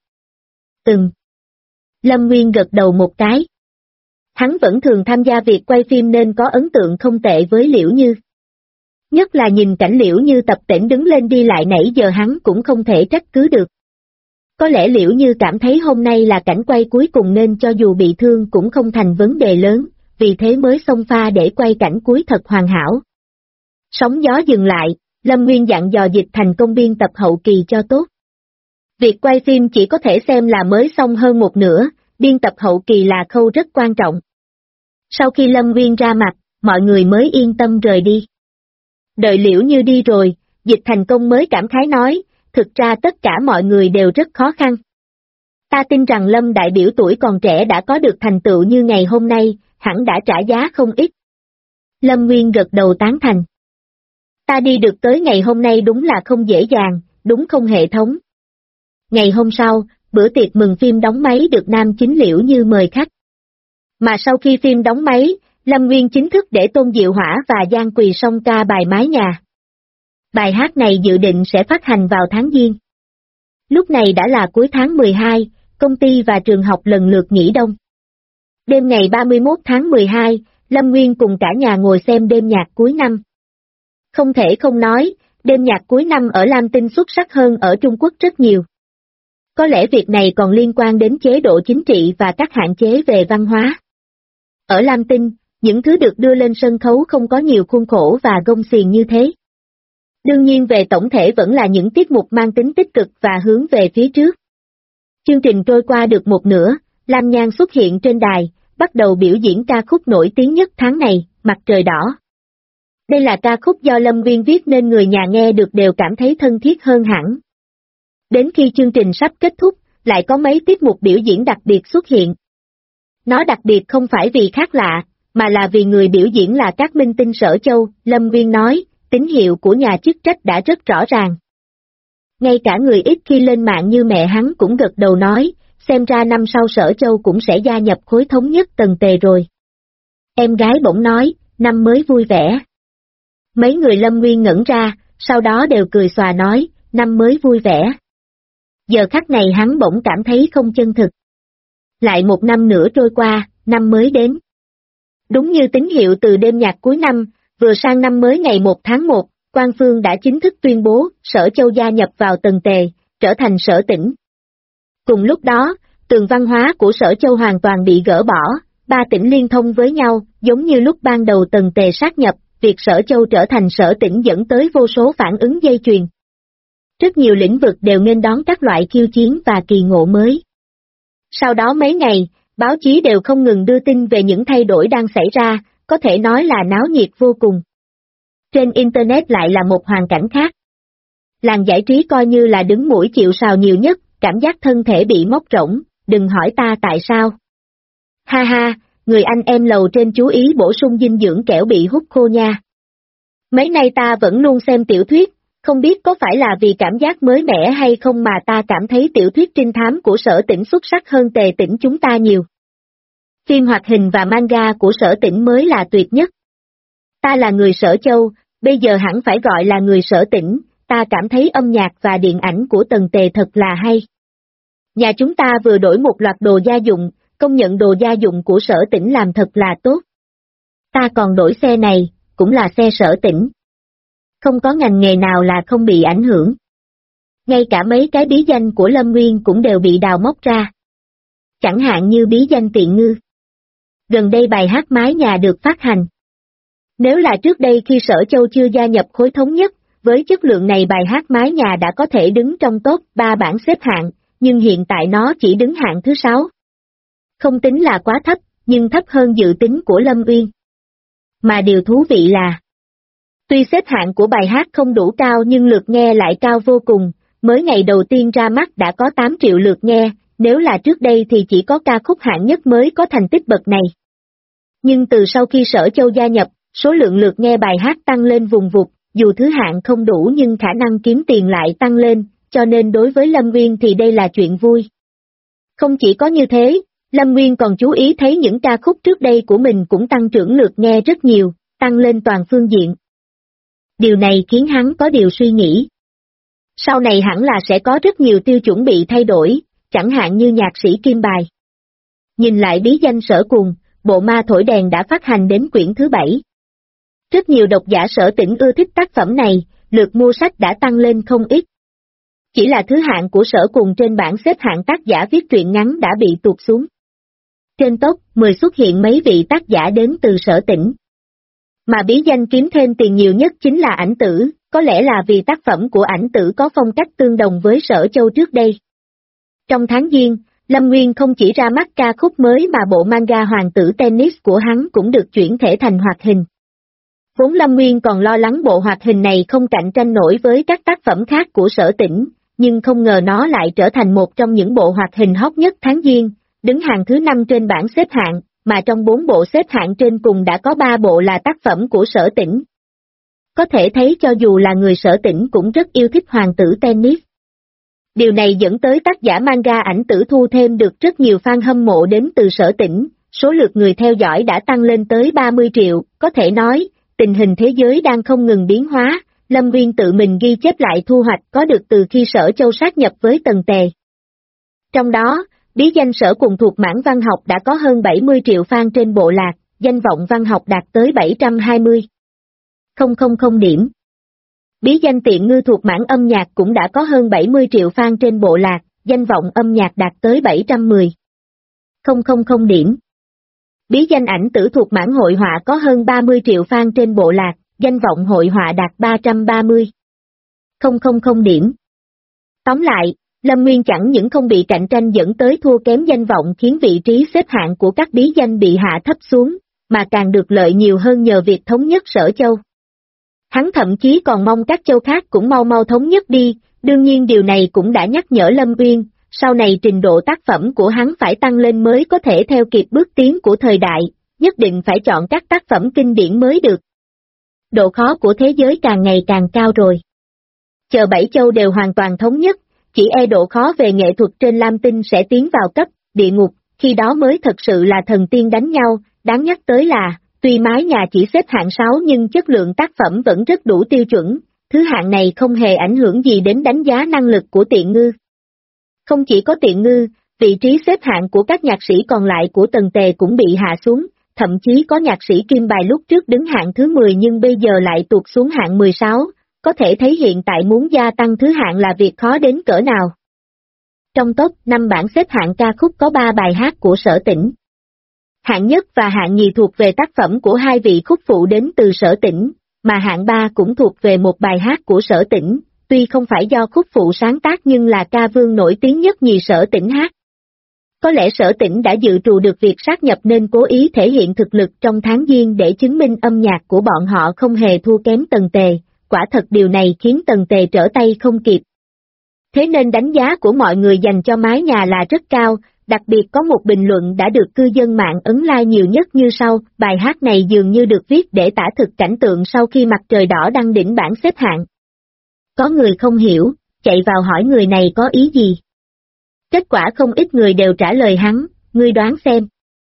Lâm Nguyên gật đầu một cái. Hắn vẫn thường tham gia việc quay phim nên có ấn tượng không tệ với Liễu Như. Nhất là nhìn cảnh Liễu Như tập tễnh đứng lên đi lại nãy giờ hắn cũng không thể trách cứ được. Có lẽ Liễu Như cảm thấy hôm nay là cảnh quay cuối cùng nên cho dù bị thương cũng không thành vấn đề lớn, vì thế mới xông pha để quay cảnh cuối thật hoàn hảo. Sóng gió dừng lại, Lâm Nguyên dặn dò Dịch Thành Công biên tập hậu kỳ cho tốt. Việc quay phim chỉ có thể xem là mới xong hơn một nửa, biên tập hậu kỳ là khâu rất quan trọng. Sau khi Lâm Nguyên ra mặt, mọi người mới yên tâm rời đi. Đợi Liễu Như đi rồi, Dịch Thành Công mới cảm khái nói, thực ra tất cả mọi người đều rất khó khăn. Ta tin rằng Lâm đại biểu tuổi còn trẻ đã có được thành tựu như ngày hôm nay, hẳn đã trả giá không ít. Lâm Nguyên gật đầu tán thành. Ta đi được tới ngày hôm nay đúng là không dễ dàng, đúng không hệ thống. Ngày hôm sau, bữa tiệc mừng phim đóng máy được nam chính Liễu Như mời khách. Mà sau khi phim đóng máy, Lâm Nguyên chính thức để Tôn Diệu Hỏa và Giang Quỳ song ca bài Mái Nhà. Bài hát này dự định sẽ phát hành vào tháng Giêng. Lúc này đã là cuối tháng 12, công ty và trường học lần lượt nghỉ đông. Đêm ngày 31 tháng 12, Lâm Nguyên cùng cả nhà ngồi xem đêm nhạc cuối năm. Không thể không nói, đêm nhạc cuối năm ở Lam Tinh xuất sắc hơn ở Trung Quốc rất nhiều. Có lẽ việc này còn liên quan đến chế độ chính trị và các hạn chế về văn hóa. Ở Lam Tinh, những thứ được đưa lên sân khấu không có nhiều khuôn khổ và gông xiềng như thế. Đương nhiên về tổng thể vẫn là những tiết mục mang tính tích cực và hướng về phía trước. Chương trình trôi qua được một nửa, Lam Nhan xuất hiện trên đài, bắt đầu biểu diễn ca khúc nổi tiếng nhất tháng này, Mặt Trời Đỏ. Đây là ca khúc do Lâm Nguyên viết nên người nhà nghe được đều cảm thấy thân thiết hơn hẳn. Đến khi chương trình sắp kết thúc, lại có mấy tiết mục biểu diễn đặc biệt xuất hiện. Nó đặc biệt không phải vì khác lạ, mà là vì người biểu diễn là các minh tinh Sở Châu, Lâm Nguyên nói, tín hiệu của nhà chức trách đã rất rõ ràng. Ngay cả người ít khi lên mạng như mẹ hắn cũng gật đầu nói, xem ra năm sau Sở Châu cũng sẽ gia nhập khối thống nhất Tần Tề rồi. Em gái bỗng nói, năm mới vui vẻ. Mấy người Lâm Nguyên ngẩn ra, sau đó đều cười xòa nói, năm mới vui vẻ. Giờ khắc này hắn bỗng cảm thấy không chân thực. Lại một năm nữa trôi qua, năm mới đến. Đúng như tín hiệu từ đêm nhạc cuối năm, vừa sang năm mới ngày 1 tháng 1, Quan Phương đã chính thức tuyên bố Sở Châu gia nhập vào Tần Tề, trở thành sở tỉnh. Cùng lúc đó, tường văn hóa của Sở Châu hoàn toàn bị gỡ bỏ, 3 tỉnh liên thông với nhau, giống như lúc ban đầu Tần Tề sát nhập, việc Sở Châu trở thành sở tỉnh dẫn tới vô số phản ứng dây chuyền. Rất nhiều lĩnh vực đều nghênh đón các loại khiêu chiến và kỳ ngộ mới. Sau đó mấy ngày, báo chí đều không ngừng đưa tin về những thay đổi đang xảy ra, có thể nói là náo nhiệt vô cùng. Trên Internet lại là một hoàn cảnh khác. Làng giải trí coi như là đứng mũi chịu sào nhiều nhất, cảm giác thân thể bị móc rỗng, đừng hỏi ta tại sao. Ha ha, người anh em lầu trên chú ý bổ sung dinh dưỡng kẻo bị hút khô nha. Mấy nay ta vẫn luôn xem tiểu thuyết, không biết có phải là vì cảm giác mới mẻ hay không mà ta cảm thấy tiểu thuyết trinh thám của Sở Tỉnh xuất sắc hơn Tề Tỉnh chúng ta nhiều. Phim hoạt hình và manga của Sở Tỉnh mới là tuyệt nhất. Ta là người Sở Châu, bây giờ hẳn phải gọi là người Sở Tỉnh, ta cảm thấy âm nhạc và điện ảnh của Tần Tề thật là hay. Nhà chúng ta vừa đổi một loạt đồ gia dụng, công nhận đồ gia dụng của Sở Tỉnh làm thật là tốt. Ta còn đổi xe này, cũng là xe Sở Tỉnh. Không có ngành nghề nào là không bị ảnh hưởng. Ngay cả mấy cái bí danh của Lâm Nguyên cũng đều bị đào móc ra. Chẳng hạn như bí danh Tiện Ngư. Gần đây bài hát Mái Nhà được phát hành. Nếu là trước đây khi Sở Châu chưa gia nhập khối thống nhất, với chất lượng này bài hát Mái Nhà đã có thể đứng trong top 3 bảng xếp hạng, nhưng hiện tại nó chỉ đứng hạng thứ 6. Không tính là quá thấp, nhưng thấp hơn dự tính của Lâm Uyên. Mà điều thú vị là, tuy xếp hạng của bài hát không đủ cao nhưng lượt nghe lại cao vô cùng, mới ngày đầu tiên ra mắt đã có 8 triệu lượt nghe, nếu là trước đây thì chỉ có ca khúc hạng nhất mới có thành tích bậc này. Nhưng từ sau khi Sở Châu gia nhập, số lượng lượt nghe bài hát tăng lên vùng vụt, dù thứ hạng không đủ nhưng khả năng kiếm tiền lại tăng lên, cho nên đối với Lâm Nguyên thì đây là chuyện vui. Không chỉ có như thế, Lâm Nguyên còn chú ý thấy những ca khúc trước đây của mình cũng tăng trưởng lượt nghe rất nhiều, tăng lên toàn phương diện. Điều này khiến hắn có điều suy nghĩ. Sau này hẳn là sẽ có rất nhiều tiêu chuẩn bị thay đổi, chẳng hạn như nhạc sĩ Kim Bài. Nhìn lại bí danh Sở Cuồng, bộ ma thổi đèn đã phát hành đến quyển thứ 7. Rất nhiều độc giả Sở Tỉnh ưa thích tác phẩm này, lượt mua sách đã tăng lên không ít. Chỉ là thứ hạng của Sở Cuồng trên bảng xếp hạng tác giả viết truyện ngắn đã bị tụt xuống. Trên top 10 xuất hiện mấy vị tác giả đến từ Sở Tỉnh. Mà bí danh kiếm thêm tiền nhiều nhất chính là Ảnh Tử, có lẽ là vì tác phẩm của Ảnh Tử có phong cách tương đồng với Sở Châu trước đây. Trong tháng Giêng, Lâm Nguyên không chỉ ra mắt ca khúc mới mà bộ manga Hoàng tử Tennis của hắn cũng được chuyển thể thành hoạt hình. Vốn Lâm Nguyên còn lo lắng bộ hoạt hình này không cạnh tranh nổi với các tác phẩm khác của Sở Tĩnh, nhưng không ngờ nó lại trở thành một trong những bộ hoạt hình hot nhất tháng Giêng, đứng hàng thứ 5 trên bảng xếp hạng, mà trong 4 bộ xếp hạng trên cùng đã có 3 bộ là tác phẩm của Sở Tĩnh. Có thể thấy cho dù là người Sở Tĩnh cũng rất yêu thích hoàng tử tennis. Điều này dẫn tới tác giả manga Ảnh Tử thu thêm được rất nhiều fan hâm mộ đến từ Sở Tĩnh, số lượt người theo dõi đã tăng lên tới 30 triệu, có thể nói, tình hình thế giới đang không ngừng biến hóa, Lâm Nguyên tự mình ghi chép lại thu hoạch có được từ khi Sở Châu sát nhập với Tần Tề. Trong đó, bí danh Sở Cùng thuộc mảng văn học đã có hơn 70 triệu fan trên bộ lạc, danh vọng văn học đạt tới 720,000 điểm. Bí danh Tiện Ngư thuộc mảng âm nhạc cũng đã có hơn 70 triệu fan trên bộ lạc, danh vọng âm nhạc đạt tới 710,000 điểm. Bí danh Ảnh Tử thuộc mảng hội họa có hơn 30 triệu fan trên bộ lạc, danh vọng hội họa đạt 330,000 điểm. Tóm lại, Lâm Nguyên chẳng những không bị cạnh tranh dẫn tới thua kém danh vọng khiến vị trí xếp hạng của các bí danh bị hạ thấp xuống, mà càng được lợi nhiều hơn nhờ việc thống nhất Sở Châu. Hắn thậm chí còn mong các châu khác cũng mau mau thống nhất đi, đương nhiên điều này cũng đã nhắc nhở Lâm Nguyên, sau này trình độ tác phẩm của hắn phải tăng lên mới có thể theo kịp bước tiến của thời đại, nhất định phải chọn các tác phẩm kinh điển mới được. Độ khó của thế giới càng ngày càng cao rồi. Chờ 7 châu đều hoàn toàn thống nhất, chỉ e độ khó về nghệ thuật trên Lam Tinh sẽ tiến vào cấp địa ngục, khi đó mới thật sự là thần tiên đánh nhau. Đáng nhắc tới là, tuy mái nhà chỉ xếp hạng 6 nhưng chất lượng tác phẩm vẫn rất đủ tiêu chuẩn, thứ hạng này không hề ảnh hưởng gì đến đánh giá năng lực của Tiện Ngư. Không chỉ có Tiện Ngư, vị trí xếp hạng của các nhạc sĩ còn lại của Tần Tề cũng bị hạ xuống, thậm chí có nhạc sĩ Kim Bài lúc trước đứng hạng thứ 10 nhưng bây giờ lại tụt xuống hạng 16, có thể thấy hiện tại muốn gia tăng thứ hạng là việc khó đến cỡ nào. Trong top 5 bảng xếp hạng ca khúc có 3 bài hát của Sở Tĩnh. Hạng nhất và hạng nhì thuộc về tác phẩm của 2 vị khúc phụ đến từ Sở Tĩnh, mà hạng 3 cũng thuộc về một bài hát của Sở Tĩnh, tuy không phải do khúc phụ sáng tác nhưng là ca vương nổi tiếng nhất nhì Sở Tĩnh hát. Có lẽ Sở Tĩnh đã dự trù được việc sát nhập nên cố ý thể hiện thực lực trong tháng Giêng để chứng minh âm nhạc của bọn họ không hề thua kém Tần Tề, quả thật điều này khiến Tần Tề trở tay không kịp. Thế nên đánh giá của mọi người dành cho mái nhà là rất cao, đặc biệt có một bình luận đã được cư dân mạng ấn like nhiều nhất như sau, bài hát này dường như được viết để tả thực cảnh tượng sau khi mặt trời đỏ đăng đỉnh bảng xếp hạng. Có người không hiểu, chạy vào hỏi người này có ý gì. Kết quả không ít người đều trả lời hắn, ngươi đoán xem.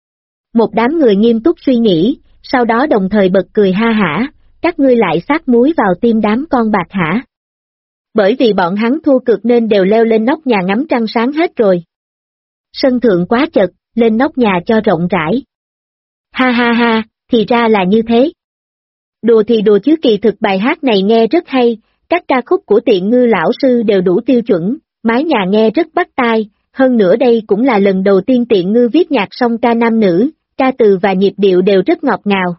Một đám người nghiêm túc suy nghĩ, sau đó đồng thời bật cười ha hả, các ngươi lại sát muối vào tim đám con bạc hả? Bởi vì bọn hắn thua cược nên đều leo lên nóc nhà ngắm trăng sáng hết rồi. Sân thượng quá chật, lên nóc nhà cho rộng rãi. Ha ha ha, thì ra là như thế. Đùa thì đùa chứ kỳ thực bài hát này nghe rất hay, các ca khúc của Tiện Ngư lão sư đều đủ tiêu chuẩn, mái nhà nghe rất bắt tai, hơn nữa đây cũng là lần đầu tiên Tiện Ngư viết nhạc song ca nam nữ, ca từ và nhịp điệu đều rất ngọt ngào.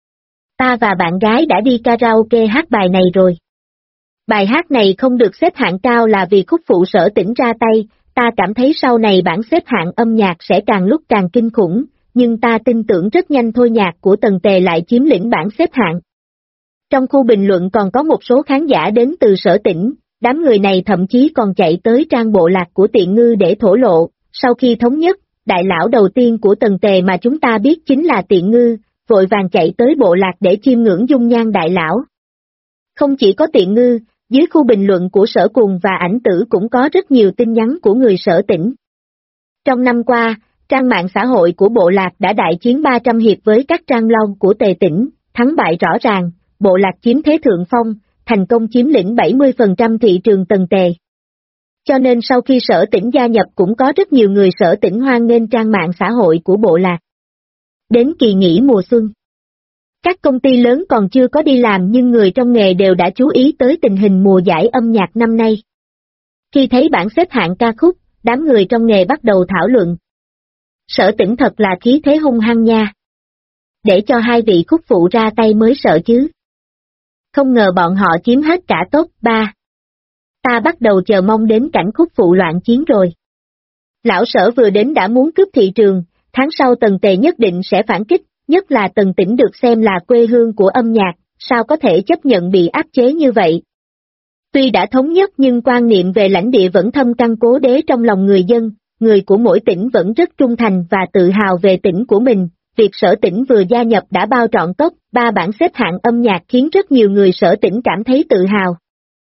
Ta và bạn gái đã đi karaoke hát bài này rồi. Bài hát này không được xếp hạng cao là vì khúc phụ Sở Tĩnh ra tay, ta cảm thấy sau này bảng xếp hạng âm nhạc sẽ càng lúc càng kinh khủng, nhưng ta tin tưởng rất nhanh thôi nhạc của Tần Tề lại chiếm lĩnh bảng xếp hạng. Trong khu bình luận còn có một số khán giả đến từ Sở Tĩnh, đám người này thậm chí còn chạy tới trang bộ lạc của Tiện Ngư để thổ lộ, sau khi thống nhất, đại lão đầu tiên của Tần Tề mà chúng ta biết chính là Tiện Ngư, vội vàng chạy tới bộ lạc để chiêm ngưỡng dung nhan đại lão. Không chỉ có Tiện Ngư, dưới khu bình luận của Sở Cùng và Ảnh Tử cũng có rất nhiều tin nhắn của người Sở Tĩnh. Trong năm qua, trang mạng xã hội của bộ lạc đã đại chiến 300 hiệp với các trang long của Tề Tĩnh, thắng bại rõ ràng, bộ lạc chiếm thế thượng phong, thành công chiếm lĩnh 70% thị trường Tần Tề. Cho nên sau khi Sở Tĩnh gia nhập cũng có rất nhiều người Sở Tĩnh hoan nghênh trang mạng xã hội của bộ lạc. Đến kỳ nghỉ mùa xuân, các công ty lớn còn chưa có đi làm nhưng người trong nghề đều đã chú ý tới tình hình mùa giải âm nhạc năm nay. Khi thấy bảng xếp hạng ca khúc, đám người trong nghề bắt đầu thảo luận. Sở Tĩnh thật là khí thế hung hăng nha. Để cho 2 vị khúc phụ ra tay mới sợ chứ. Không ngờ bọn họ chiếm hết cả top 3. Ta bắt đầu chờ mong đến cảnh khúc phụ loạn chiến rồi. Lão Sở vừa đến đã muốn cướp thị trường, tháng sau Tần Tề nhất định sẽ phản kích, nhất là Tần Tĩnh được xem là quê hương của âm nhạc, sao có thể chấp nhận bị áp chế như vậy. Tuy đã thống nhất nhưng quan niệm về lãnh địa vẫn thâm căn cố đế trong lòng người dân, người của mỗi tỉnh vẫn rất trung thành và tự hào về tỉnh của mình. Việc Sở Tỉnh vừa gia nhập đã bao trọn top 3 bảng xếp hạng âm nhạc khiến rất nhiều người Sở Tỉnh cảm thấy tự hào.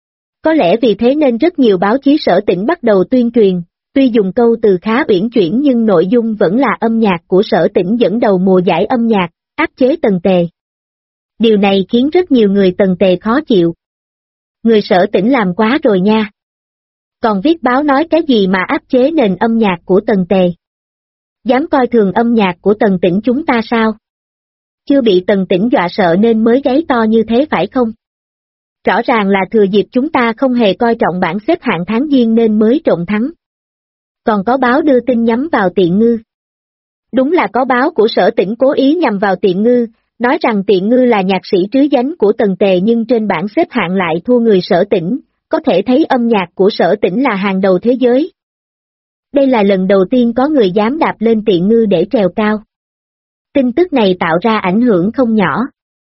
Có lẽ vì thế nên rất nhiều báo chí Sở Tỉnh bắt đầu tuyên truyền, tuy dùng câu từ khá uyển chuyển nhưng nội dung vẫn là âm nhạc của Sở Tỉnh dẫn đầu mùa giải âm nhạc, áp chế Tần Tề. Điều này khiến rất nhiều người Tần Tề khó chịu. Người Sở Tỉnh làm quá rồi nha. Còn viết báo nói cái gì mà áp chế nền âm nhạc của Tần Tề? Dám coi thường âm nhạc của Tần Tỉnh chúng ta sao? Chưa bị Tần Tỉnh dọa sợ nên mới gáy to như thế phải không? Rõ ràng là thừa dịp chúng ta không hề coi trọng bảng xếp hạng tháng Giêng nên mới trộn thắng. Còn có báo đưa tin nhắm vào Tiện Ngư. Đúng là có báo của Sở Tỉnh cố ý nhằm vào Tiện Ngư, nói rằng Tiện Ngư là nhạc sĩ trứ danh của Tần Tề nhưng trên bảng xếp hạng lại thua người Sở Tỉnh, có thể thấy âm nhạc của Sở Tỉnh là hàng đầu thế giới. Đây là lần đầu tiên có người dám đạp lên Tiện Ngư để trèo cao. Tin tức này tạo ra ảnh hưởng không nhỏ.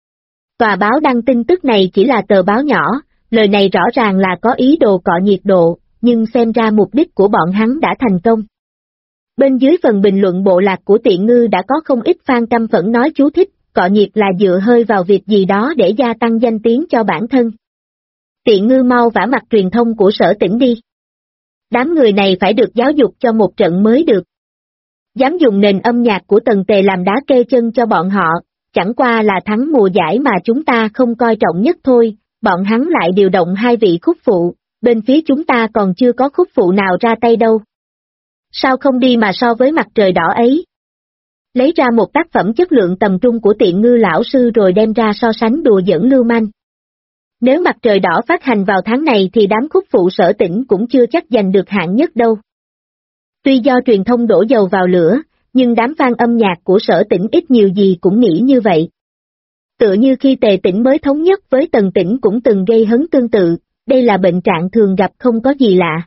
Tòa báo đăng tin tức này chỉ là tờ báo nhỏ, lời này rõ ràng là có ý đồ cọ nhiệt độ, nhưng xem ra mục đích của bọn hắn đã thành công. Bên dưới phần bình luận bộ lạc của Tiện Ngư đã có không ít fan căm phẫn nói chú thích, cọ nhiệt là dựa hơi vào việc gì đó để gia tăng danh tiếng cho bản thân. Tiện Ngư mau vả mặt truyền thông của Sở Tỉnh đi. Đám người này phải được giáo dục cho một trận mới được. Dám dùng nền âm nhạc của Tần Tề làm đá kê chân cho bọn họ, chẳng qua là thắng mùa giải mà chúng ta không coi trọng nhất thôi, bọn hắn lại điều động 2 vị khúc phụ, bên phía chúng ta còn chưa có khúc phụ nào ra tay đâu. Sao không đi mà so với Mặt Trời Đỏ ấy? Lấy ra một tác phẩm chất lượng tầm trung của Tiện Ngư lão sư rồi đem ra so sánh đùa giỡn lưu manh. Nếu Mặt Trời Đỏ phát hành vào tháng này thì đám khúc phụ Sở Tỉnh cũng chưa chắc giành được hạng nhất đâu. Tuy do truyền thông đổ dầu vào lửa, nhưng đám fan âm nhạc của Sở Tỉnh ít nhiều gì cũng nghĩ như vậy. Tựa như khi Tề Tỉnh mới thống nhất với Tần Tỉnh cũng từng gây hấn tương tự, đây là bệnh trạng thường gặp không có gì lạ.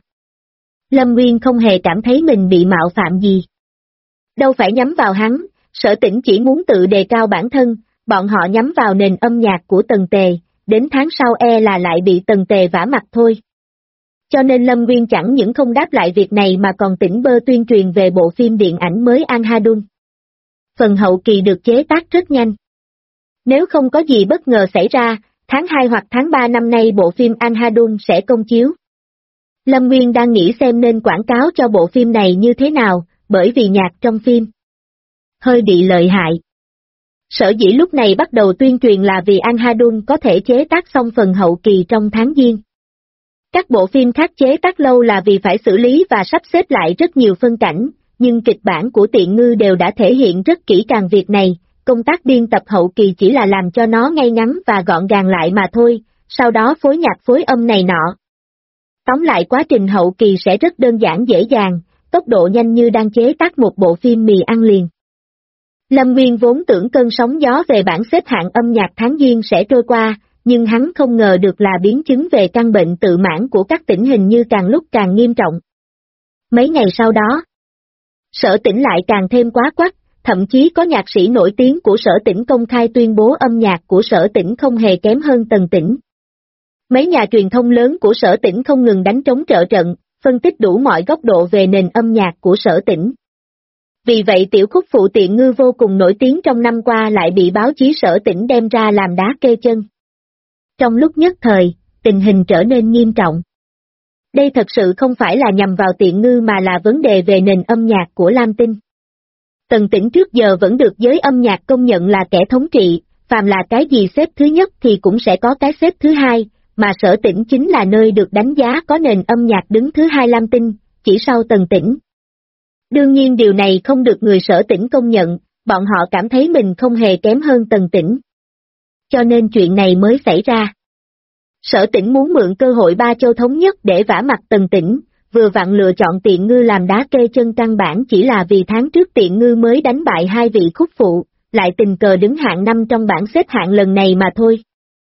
Lâm Nguyên không hề cảm thấy mình bị mạo phạm gì. Đâu phải nhắm vào hắn, Sở Tỉnh chỉ muốn tự đề cao bản thân, bọn họ nhắm vào nền âm nhạc của Tần Tề, đến tháng sau là lại bị Tần Tề vả mặt thôi. Cho nên Lâm Nguyên chẳng những không đáp lại việc này mà còn tỉnh bơ tuyên truyền về bộ phim điện ảnh mới Anhadun. Phần hậu kỳ được chế tác rất nhanh. Nếu không có gì bất ngờ xảy ra, tháng 2 hoặc tháng 3 năm nay bộ phim Anhadun sẽ công chiếu. Lâm Nguyên đang nghĩ xem nên quảng cáo cho bộ phim này như thế nào, bởi vì nhạc trong phim hơi bị lợi hại. Sở dĩ lúc này bắt đầu tuyên truyền là vì Anhadun có thể chế tác xong phần hậu kỳ trong tháng Giêng. Các bộ phim khác chế tác lâu là vì phải xử lý và sắp xếp lại rất nhiều phân cảnh, nhưng kịch bản của Tiện Ngư đều đã thể hiện rất kỹ càng việc này, công tác biên tập hậu kỳ chỉ là làm cho nó ngay ngắn và gọn gàng lại mà thôi, sau đó phối nhạc phối âm này nọ. Tóm lại quá trình hậu kỳ sẽ rất đơn giản dễ dàng, tốc độ nhanh như đang chế tác một bộ phim mì ăn liền. Lâm Nguyên vốn tưởng cơn sóng gió về bảng xếp hạng âm nhạc tháng Giêng sẽ trôi qua, nhưng hắn không ngờ được là biến chứng về căn bệnh tự mãn của các tỉnh hình như càng lúc càng nghiêm trọng. Mấy ngày sau đó, Sở Tỉnh lại càng thêm quá quắt, thậm chí có nhạc sĩ nổi tiếng của Sở Tỉnh công khai tuyên bố âm nhạc của Sở Tỉnh không hề kém hơn Tần Tỉnh. Mấy nhà truyền thông lớn của Sở Tỉnh không ngừng đánh trống trợ trận, phân tích đủ mọi góc độ về nền âm nhạc của Sở Tỉnh. Vì vậy tiểu khúc phụ Tiện Ngư vô cùng nổi tiếng trong năm qua lại bị báo chí Sở Tỉnh đem ra làm đá kê chân. Trong lúc nhất thời, tình hình trở nên nghiêm trọng. Đây thật sự không phải là nhằm vào Tiện Ngư mà là vấn đề về nền âm nhạc của Lam Tinh. Tần Tỉnh trước giờ vẫn được giới âm nhạc công nhận là kẻ thống trị, phàm là cái gì xếp thứ nhất thì cũng sẽ có cái xếp thứ hai, mà Sở Tỉnh chính là nơi được đánh giá có nền âm nhạc đứng thứ hai Lam Tinh, chỉ sau Tần Tỉnh. Đương nhiên điều này không được người Sở Tỉnh công nhận, bọn họ cảm thấy mình không hề kém hơn Tần Tỉnh. Cho nên chuyện này mới xảy ra. Sở Tỉnh muốn mượn cơ hội ba châu thống nhất để vả mặt Tần Tỉnh, vừa vặn lựa chọn Tiện Ngư làm đá kê chân căn bản chỉ là vì tháng trước Tiện Ngư mới đánh bại 2 vị khúc phụ, lại tình cờ đứng hạng 5 trong bảng xếp hạng lần này mà thôi.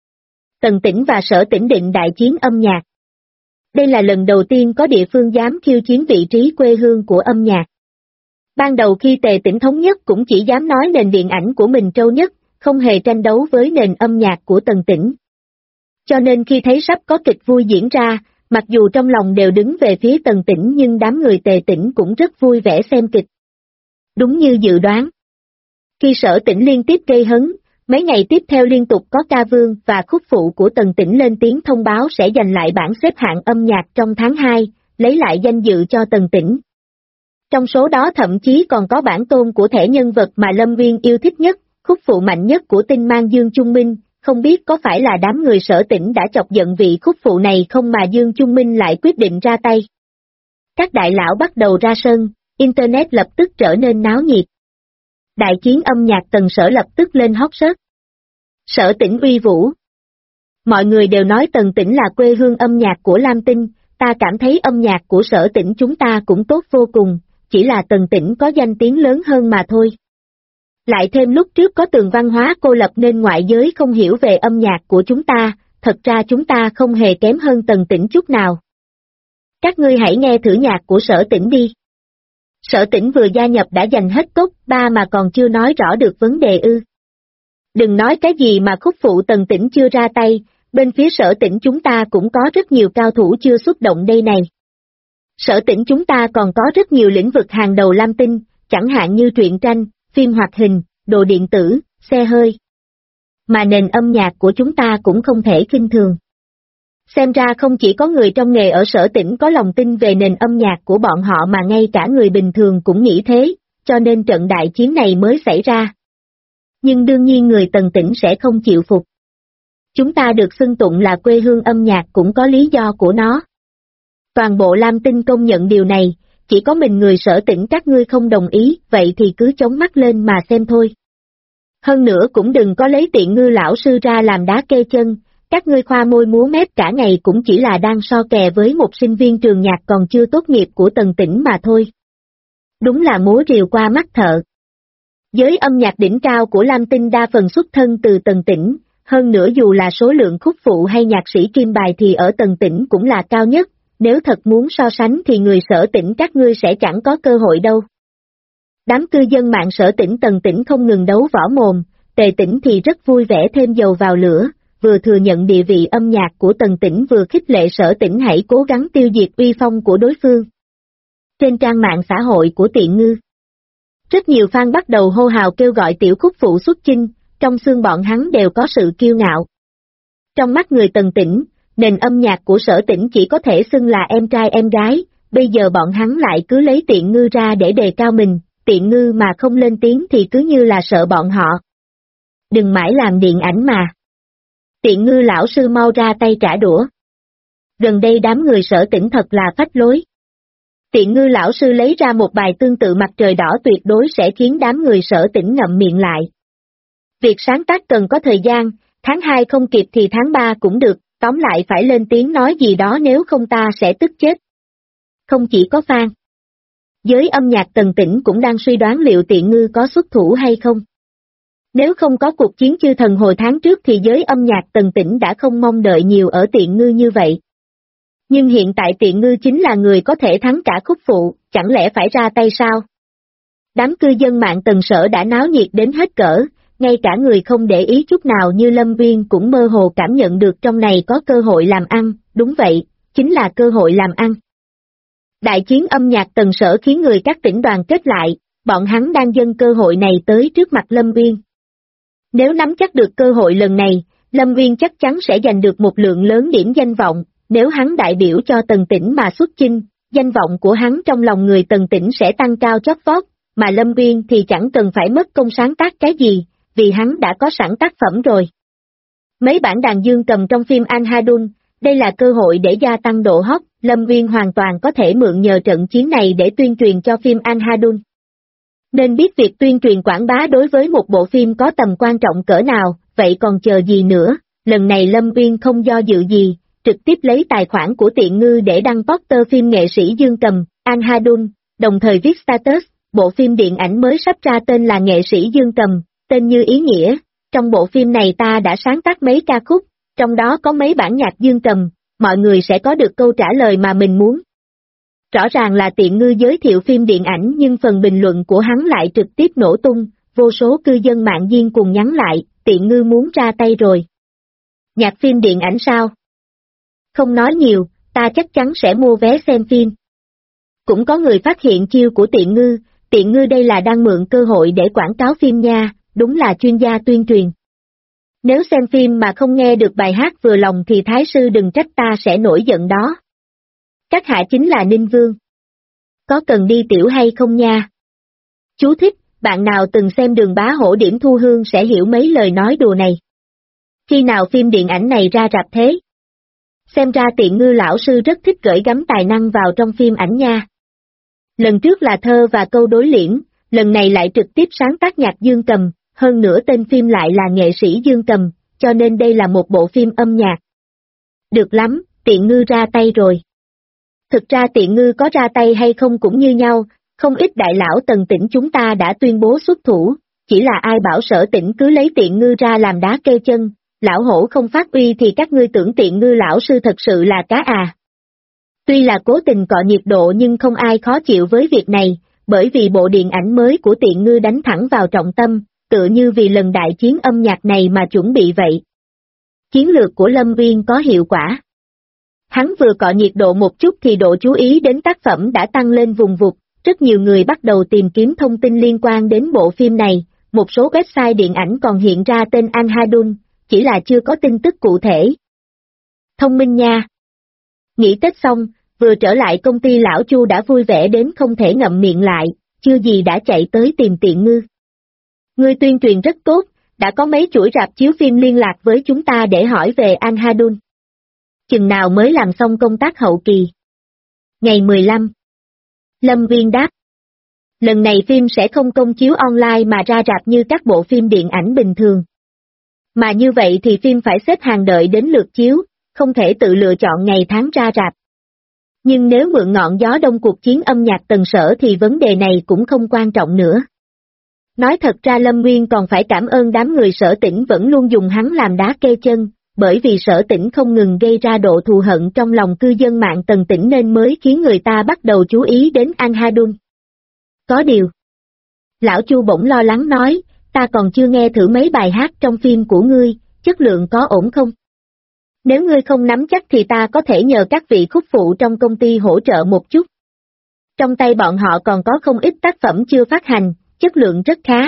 Tần Tỉnh và Sở Tỉnh định đại chiến âm nhạc. Đây là lần đầu tiên có địa phương dám khiêu chiến vị trí quê hương của âm nhạc. Ban đầu khi Tề Tỉnh thống nhất cũng chỉ dám nói nền điện ảnh của mình trâu nhất, không hề tranh đấu với nền âm nhạc của Tần Tĩnh. Cho nên khi thấy sắp có kịch vui diễn ra, mặc dù trong lòng đều đứng về phía Tần Tĩnh nhưng đám người Tề Tĩnh cũng rất vui vẻ xem kịch. Đúng như dự đoán. Khi Sở Tĩnh liên tiếp gây hấn, mấy ngày tiếp theo liên tục có ca vương và khúc phụ của Tần Tĩnh lên tiếng thông báo sẽ giành lại bảng xếp hạng âm nhạc trong tháng 2, lấy lại danh dự cho Tần Tĩnh. Trong số đó thậm chí còn có bản tôn của thẻ nhân vật mà Lâm Viên yêu thích nhất, khúc phụ mạnh nhất của Tinh Mang Dương Chung Minh, không biết có phải là đám người Sở Tĩnh đã chọc giận vị khúc phụ này không mà Dương Chung Minh lại quyết định ra tay. Các đại lão bắt đầu ra sân, Internet lập tức trở nên náo nhiệt. Đại chiến âm nhạc Tần Sở lập tức lên hot search. Sở Tĩnh uy vũ. Mọi người đều nói Tần Tĩnh là quê hương âm nhạc của Lam Tinh, ta cảm thấy âm nhạc của Sở Tĩnh chúng ta cũng tốt vô cùng, chỉ là Tần Tĩnh có danh tiếng lớn hơn mà thôi. Lại thêm lúc trước có tường văn hóa cô lập nên ngoại giới không hiểu về âm nhạc của chúng ta, thật ra chúng ta không hề kém hơn Tần Tĩnh chút nào. Các ngươi hãy nghe thử nhạc của Sở Tĩnh đi. Sở Tĩnh vừa gia nhập đã giành hết top 3 mà còn chưa nói rõ được vấn đề ư. Đừng nói cái gì mà khúc phụ Tần Tĩnh chưa ra tay, bên phía Sở Tĩnh chúng ta cũng có rất nhiều cao thủ chưa xuất động đây này. Sở Tĩnh chúng ta còn có rất nhiều lĩnh vực hàng đầu Lam Tinh, chẳng hạn như truyện tranh, phim hoạt hình, đồ điện tử, xe hơi. Mà nền âm nhạc của chúng ta cũng không thể khinh thường. Xem ra không chỉ có người trong nghề ở Sở Tĩnh có lòng tin về nền âm nhạc của bọn họ mà ngay cả người bình thường cũng nghĩ thế, cho nên trận đại chiến này mới xảy ra. Nhưng đương nhiên người Tần Tĩnh sẽ không chịu phục. Chúng ta được xưng tụng là quê hương âm nhạc cũng có lý do của nó. Toàn bộ Lam Tinh công nhận điều này, chỉ có mình người Sở Tĩnh các ngươi không đồng ý, vậy thì cứ chống mắt lên mà xem thôi. Hơn nữa cũng đừng có lấy tiện ngư lão sư ra làm đá kê chân, các ngươi khoa môi múa mép cả ngày cũng chỉ là đang so kè với một sinh viên trường nhạc còn chưa tốt nghiệp của Tần Tĩnh mà thôi. Đúng là múa rìu qua mắt thợ. Giới âm nhạc đỉnh cao của Lam Tinh đa phần xuất thân từ Tần Tĩnh, hơn nữa dù là số lượng khúc phụ hay nhạc sĩ kim bài thì ở Tần Tĩnh cũng là cao nhất, nếu thật muốn so sánh thì người Sở Tĩnh các ngươi sẽ chẳng có cơ hội đâu. Đám cư dân mạng Sở Tĩnh Tần Tĩnh không ngừng đấu võ mồm, Tề Tĩnh thì rất vui vẻ thêm dầu vào lửa, vừa thừa nhận địa vị âm nhạc của Tần Tĩnh vừa khích lệ Sở Tĩnh hãy cố gắng tiêu diệt uy phong của đối phương. Trên trang mạng xã hội của Tiện Ngư, rất nhiều fan bắt đầu hô hào kêu gọi tiểu khúc phụ xuất chinh, trong xương bọn hắn đều có sự kiêu ngạo. Trong mắt người Tần Tĩnh, nền âm nhạc của Sở Tĩnh chỉ có thể xưng là em trai em gái, bây giờ bọn hắn lại cứ lấy Tiện Ngư ra để đề cao mình, Tiện Ngư mà không lên tiếng thì cứ như là sợ bọn họ. Đừng mãi làm điện ảnh mà. Tiện Ngư lão sư mau ra tay trả đũa. Gần đây đám người Sở Tĩnh thật là phách lối. Tiện Ngư lão sư lấy ra một bài tương tự Mặt Trời Đỏ tuyệt đối sẽ khiến đám người Sở Tĩnh ngậm miệng lại. Việc sáng tác cần có thời gian, tháng 2 không kịp thì tháng 3 cũng được, tóm lại phải lên tiếng nói gì đó nếu không ta sẽ tức chết. Không chỉ có fan. Giới âm nhạc Tần Tĩnh cũng đang suy đoán liệu Tiện Ngư có xuất thủ hay không. Nếu không có cuộc chiến chư thần hồi tháng trước thì giới âm nhạc Tần Tĩnh đã không mong đợi nhiều ở Tiện Ngư như vậy. Nhưng hiện tại Tiện Ngư chính là người có thể thắng cả khúc phụ, chẳng lẽ phải ra tay sao? Đám cư dân mạng Tần Sở đã náo nhiệt đến hết cỡ, ngay cả người không để ý chút nào như Lâm Viên cũng mơ hồ cảm nhận được trong này có cơ hội làm ăn, đúng vậy, chính là cơ hội làm ăn. Đại chiến âm nhạc Tần Sở khiến người các tỉnh đoàn kết lại, bọn hắn đang dâng cơ hội này tới trước mặt Lâm Viên. Nếu nắm chắc được cơ hội lần này, Lâm Viên chắc chắn sẽ giành được một lượng lớn điểm danh vọng, nếu hắn đại biểu cho Tần Tĩnh mà xuất chinh, danh vọng của hắn trong lòng người Tần Tĩnh sẽ tăng cao chót vót, mà Lâm Viên thì chẳng cần phải mất công sáng tác cái gì, vì hắn đã có sẵn tác phẩm rồi. Mấy bản đàn dương cầm trong phim Anhadun, đây là cơ hội để gia tăng độ hot, Lâm Viên hoàn toàn có thể mượn nhờ trận chiến này để tuyên truyền cho phim Anhadun. Nên biết việc tuyên truyền quảng bá đối với một bộ phim có tầm quan trọng cỡ nào, vậy còn chờ gì nữa, lần này Lâm Viên không do dự gì, trực tiếp lấy tài khoản của Tiện Ngư để đăng poster phim nghệ sĩ dương cầm, Anhadun, đồng thời viết status, bộ phim điện ảnh mới sắp ra tên là Nghệ sĩ dương cầm, tên như ý nghĩa, trong bộ phim này ta đã sáng tác mấy ca khúc, trong đó có mấy bản nhạc dương cầm, mọi người sẽ có được câu trả lời mà mình muốn. Rõ ràng là Tiện Ngư giới thiệu phim điện ảnh nhưng phần bình luận của hắn lại trực tiếp nổ tung, vô số cư dân mạng điên cuồng nhắn lại, Tiện Ngư muốn ra tay rồi. Nhạc phim điện ảnh sao? Không nói nhiều, ta chắc chắn sẽ mua vé xem phim. Cũng có người phát hiện chiêu của Tiện Ngư đây là đang mượn cơ hội để quảng cáo phim nha, đúng là chuyên gia tuyên truyền. Nếu xem phim mà không nghe được bài hát vừa lòng thì Thái sư đừng trách ta sẽ nổi giận đó. Các hạ chính là Ninh Vương. Có cần đi tiểu hay không nha? Chú thích, bạn nào từng xem Đường Bá Hổ điểm thu hương sẽ hiểu mấy lời nói đùa này. Khi nào phim điện ảnh này ra rạp thế? Xem ra Tiện Ngư lão sư rất thích gửi gắm tài năng vào trong phim ảnh nha. Lần trước là thơ và câu đối liễn, lần này lại trực tiếp sáng tác nhạc dương cầm, hơn nữa tên phim lại là nghệ sĩ dương cầm, cho nên đây là một bộ phim âm nhạc. Được lắm, Tiện Ngư ra tay rồi. Thực ra Tiện Ngư có ra tay hay không cũng như nhau, không ít đại lão Tần Tỉnh chúng ta đã tuyên bố xuất thủ, chỉ là ai bảo Sở Tỉnh cứ lấy Tiện Ngư ra làm đá kê chân, lão hổ không phát uy thì các ngươi tưởng Tiện Ngư lão sư thật sự là cá à. Tuy là cố tình cọ nhiệt độ nhưng không ai khó chịu với việc này, bởi vì bộ điện ảnh mới của Tiện Ngư đánh thẳng vào trọng tâm, tựa như vì lần đại chiến âm nhạc này mà chuẩn bị vậy. Chiến lược của Lâm Uyên có hiệu quả. Hắn vừa cọ nhiệt độ một chút thì độ chú ý đến tác phẩm đã tăng lên vùng vụt, rất nhiều người bắt đầu tìm kiếm thông tin liên quan đến bộ phim này, một số website điện ảnh còn hiện ra tên Anhadun, chỉ là chưa có tin tức cụ thể. Thông minh nha. Nghỉ Tết xong, vừa trở lại công ty lão Chu đã vui vẻ đến không thể ngậm miệng lại, chưa gì đã chạy tới tìm Tiện Ngư. Ngươi tuyên truyền rất tốt, đã có mấy chuỗi rạp chiếu phim liên lạc với chúng ta để hỏi về Anhadun. Chừng nào mới làm xong công tác hậu kỳ? Ngày 15. Lâm Viên đáp. Lần này phim sẽ không công chiếu online mà ra rạp như các bộ phim điện ảnh bình thường. Mà như vậy thì phim phải xếp hàng đợi đến lượt chiếu, không thể tự lựa chọn ngày tháng ra rạp. Nhưng nếu mượn ngọn gió đông cuộc chiến âm nhạc Tần Sở thì vấn đề này cũng không quan trọng nữa. Nói thật ra Lâm Nguyên còn phải cảm ơn đám người Sở Tỉnh vẫn luôn dùng hắn làm đá kê chân, bởi vì Sở Tỉnh không ngừng gây ra độ thù hận trong lòng cư dân mạng Tần Tỉnh nên mới khiến người ta bắt đầu chú ý đến Anhadun. Có điều. Lão Chu bỗng lo lắng nói, ta còn chưa nghe thử mấy bài hát trong phim của ngươi, chất lượng có ổn không? Nếu ngươi không nắm chắc thì ta có thể nhờ các vị khúc phụ trong công ty hỗ trợ một chút. Trong tay bọn họ còn có không ít tác phẩm chưa phát hành, chất lượng rất khá.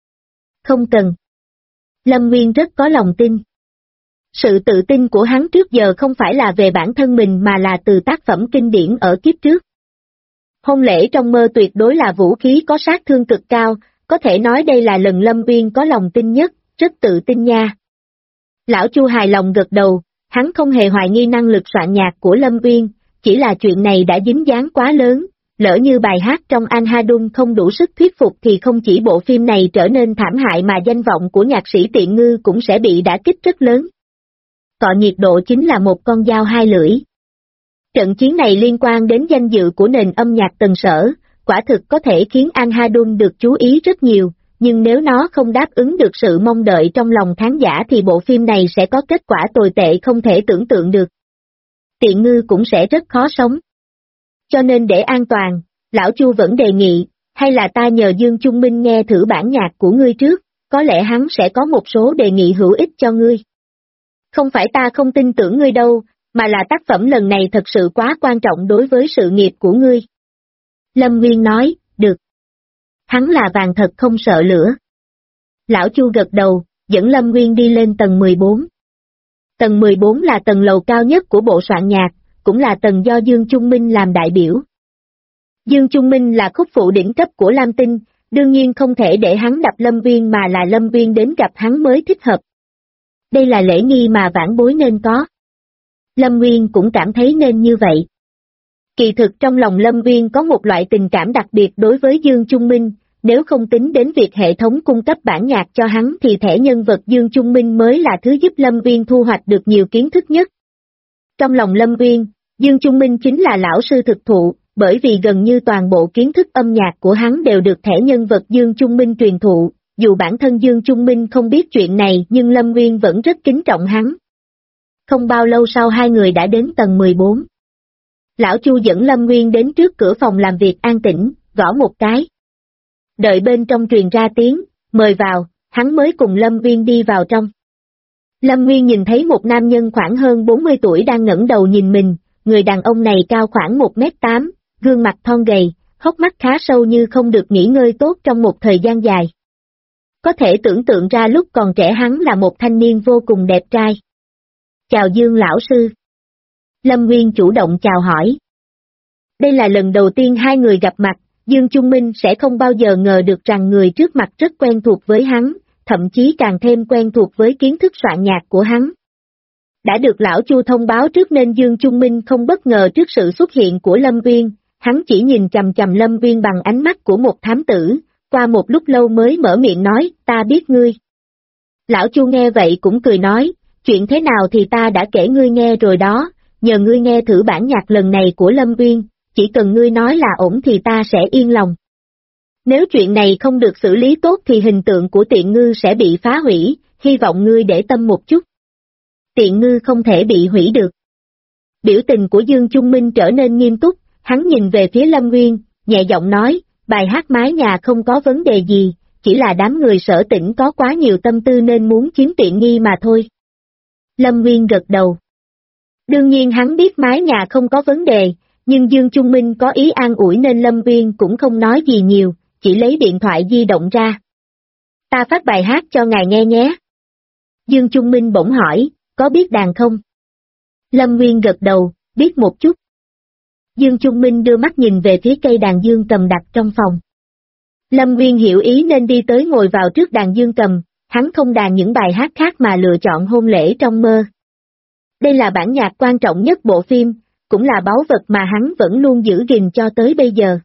Không cần. Lâm Nguyên rất có lòng tin. Sự tự tin của hắn trước giờ không phải là về bản thân mình mà là từ tác phẩm kinh điển ở kiếp trước. Hôn lễ trong mơ tuyệt đối là vũ khí có sát thương cực cao, có thể nói đây là lần Lâm Uyên có lòng tin nhất, rất tự tin nha. Lão Chu hài lòng gật đầu, hắn không hề hoài nghi năng lực soạn nhạc của Lâm Uyên, chỉ là chuyện này đã dính dáng quá lớn, lỡ như bài hát trong Anhadun không đủ sức thuyết phục thì không chỉ bộ phim này trở nên thảm hại mà danh vọng của nhạc sĩ Tiện Ngư cũng sẽ bị đả kích rất lớn. Cọ nhiệt độ chính là một con dao hai lưỡi. Trận chiến này liên quan đến danh dự của nền âm nhạc Tần Sở, quả thực có thể khiến Anhadun được chú ý rất nhiều, nhưng nếu nó không đáp ứng được sự mong đợi trong lòng khán giả thì bộ phim này sẽ có kết quả tồi tệ không thể tưởng tượng được. Tiện Ngư cũng sẽ rất khó sống. Cho nên để an toàn, Lão Chu vẫn đề nghị, hay là ta nhờ Dương Trung Minh nghe thử bản nhạc của ngươi trước, có lẽ hắn sẽ có một số đề nghị hữu ích cho ngươi. Không phải ta không tin tưởng ngươi đâu, mà là tác phẩm lần này thật sự quá quan trọng đối với sự nghiệp của ngươi. Lâm Nguyên nói, được. Hắn là vàng thật không sợ lửa. Lão Chu gật đầu, dẫn Lâm Nguyên đi lên tầng 14. Tầng 14 là tầng lầu cao nhất của bộ soạn nhạc, cũng là tầng do Dương Trung Minh làm đại biểu. Dương Trung Minh là khúc phụ đỉnh cấp của Lam Tinh, đương nhiên không thể để hắn đập Lâm Nguyên mà là Lâm Nguyên đến gặp hắn mới thích hợp. Đây là lễ nghi mà vãn bối nên có. Lâm Nguyên cũng cảm thấy nên như vậy. Kỳ thực trong lòng Lâm Nguyên có một loại tình cảm đặc biệt đối với Dương Trung Minh, nếu không tính đến việc hệ thống cung cấp bản nhạc cho hắn thì thẻ nhân vật Dương Trung Minh mới là thứ giúp Lâm Nguyên thu hoạch được nhiều kiến thức nhất. Trong lòng Lâm Nguyên, Dương Trung Minh chính là lão sư thực thụ, bởi vì gần như toàn bộ kiến thức âm nhạc của hắn đều được thẻ nhân vật Dương Trung Minh truyền thụ, dù bản thân Dương Trung Minh không biết chuyện này nhưng Lâm Nguyên vẫn rất kính trọng hắn. Không bao lâu sau hai người đã đến tầng 14. Lão Chu dẫn Lâm Nguyên đến trước cửa phòng làm việc an tĩnh, gõ một cái. Đợi bên trong truyền ra tiếng, mời vào, hắn mới cùng Lâm Nguyên đi vào trong. Lâm Nguyên nhìn thấy một nam nhân khoảng hơn 40 tuổi đang ngẩng đầu nhìn mình, người đàn ông này cao khoảng 1m8, gương mặt thon gầy, hốc mắt khá sâu như không được nghỉ ngơi tốt trong một thời gian dài. Có thể tưởng tượng ra lúc còn trẻ hắn là một thanh niên vô cùng đẹp trai. Chào Dương lão sư. Lâm Nguyên chủ động chào hỏi. Đây là lần đầu tiên hai người gặp mặt, Dương Trung Minh sẽ không bao giờ ngờ được rằng người trước mặt rất quen thuộc với hắn, thậm chí càng thêm quen thuộc với kiến thức soạn nhạc của hắn. Đã được lão Chu thông báo trước nên Dương Trung Minh không bất ngờ trước sự xuất hiện của Lâm Nguyên, hắn chỉ nhìn chằm chằm Lâm Nguyên bằng ánh mắt của một thám tử, qua một lúc lâu mới mở miệng nói, ta biết ngươi. Lão Chu nghe vậy cũng cười nói, chuyện thế nào thì ta đã kể ngươi nghe rồi đó, nhờ ngươi nghe thử bản nhạc lần này của Lâm Nguyên, chỉ cần ngươi nói là ổn thì ta sẽ yên lòng. Nếu chuyện này không được xử lý tốt thì hình tượng của Tiện Ngư sẽ bị phá hủy, hy vọng ngươi để tâm một chút. Tiện Ngư không thể bị hủy được. Biểu tình của Dương Trung Minh trở nên nghiêm túc, hắn nhìn về phía Lâm Nguyên, nhẹ giọng nói, bài hát mái nhà không có vấn đề gì, chỉ là đám người Sở Tỉnh có quá nhiều tâm tư nên muốn chiếm tiện nghi mà thôi. Lâm Nguyên gật đầu. Đương nhiên hắn biết mái nhà không có vấn đề, nhưng Dương Trung Minh có ý an ủi nên Lâm Nguyên cũng không nói gì nhiều, chỉ lấy điện thoại di động ra. Ta phát bài hát cho ngài nghe nhé. Dương Trung Minh bỗng hỏi, có biết đàn không? Lâm Nguyên gật đầu, biết một chút. Dương Trung Minh đưa mắt nhìn về phía cây đàn dương cầm đặt trong phòng. Lâm Nguyên hiểu ý nên đi tới ngồi vào trước đàn dương cầm, hắn không đàn những bài hát khác mà lựa chọn Hôn lễ trong mơ. Đây là bản nhạc quan trọng nhất bộ phim, cũng là báu vật mà hắn vẫn luôn giữ gìn cho tới bây giờ.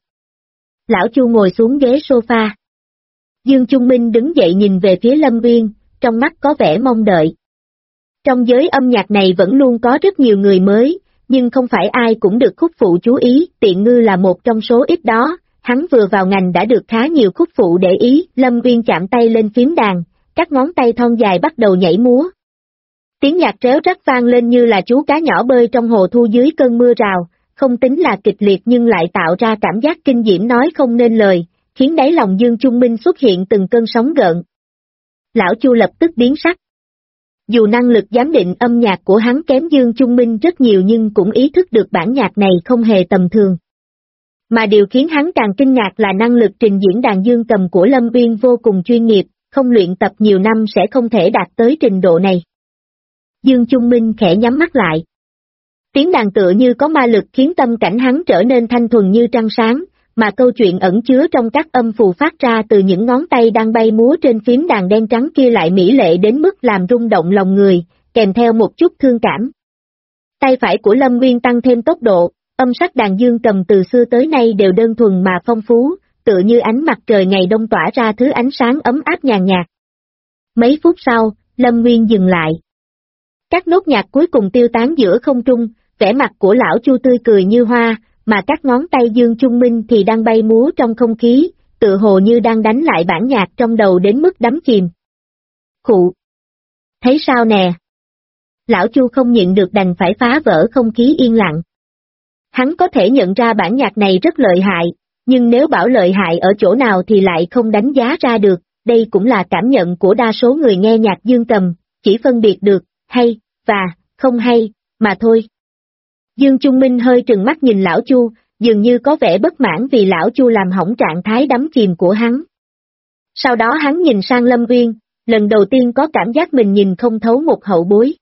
Lão Chu ngồi xuống ghế sofa. Dương Trung Minh đứng dậy nhìn về phía Lâm Nguyên, trong mắt có vẻ mong đợi. Trong giới âm nhạc này vẫn luôn có rất nhiều người mới, nhưng không phải ai cũng được khúc phụ chú ý, Tiện Ngư là một trong số ít đó, hắn vừa vào ngành đã được khá nhiều khúc phụ để ý, Lâm Nguyên chạm tay lên phím đàn, các ngón tay thon dài bắt đầu nhảy múa. Tiếng nhạc réo rắt vang lên như là chú cá nhỏ bơi trong hồ thu dưới cơn mưa rào, không tính là kịch liệt nhưng lại tạo ra cảm giác kinh diễm nói không nên lời, khiến đáy lòng Dương Trung Minh xuất hiện từng cơn sóng gợn. Lão Chu lập tức biến sắc. Dù năng lực giám định âm nhạc của hắn kém Dương Trung Minh rất nhiều nhưng cũng ý thức được bản nhạc này không hề tầm thường. Mà điều khiến hắn càng kinh ngạc là năng lực trình diễn đàn dương cầm của Lâm Nguyên vô cùng chuyên nghiệp, không luyện tập nhiều năm sẽ không thể đạt tới trình độ này. Dương Trung Minh khẽ nhắm mắt lại. Tiếng đàn tựa như có ma lực khiến tâm cảnh hắn trở nên thanh thuần như trăng sáng, mà câu chuyện ẩn chứa trong các âm phù phát ra từ những ngón tay đang bay múa trên phím đàn đen trắng kia lại mỹ lệ đến mức làm rung động lòng người, kèm theo một chút thương cảm. Tay phải của Lâm Nguyên tăng thêm tốc độ, âm sắc đàn dương cầm từ xưa tới nay đều đơn thuần mà phong phú, tựa như ánh mặt trời ngày đông tỏa ra thứ ánh sáng ấm áp nhàn nhạt. Mấy phút sau, Lâm Nguyên dừng lại. Các nốt nhạc cuối cùng tiêu tán giữa không trung, vẻ mặt của lão Chu tươi cười như hoa, mà các ngón tay Dương Trung Minh thì đang bay múa trong không khí, tựa hồ như đang đánh lại bản nhạc trong đầu đến mức đắm chìm. Khụ! Thấy sao nè? Lão Chu không nhịn được đành phải phá vỡ không khí yên lặng. Hắn có thể nhận ra bản nhạc này rất lợi hại, nhưng nếu bảo lợi hại ở chỗ nào thì lại không đánh giá ra được, đây cũng là cảm nhận của đa số người nghe nhạc dương cầm, chỉ phân biệt được hay và không hay mà thôi. Dương Trung Minh hơi trừng mắt nhìn lão Chu, dường như có vẻ bất mãn vì lão Chu làm hỏng trạng thái đắm chìm của hắn. Sau đó hắn nhìn sang Lâm Nguyên, lần đầu tiên có cảm giác mình nhìn không thấu một hậu bối.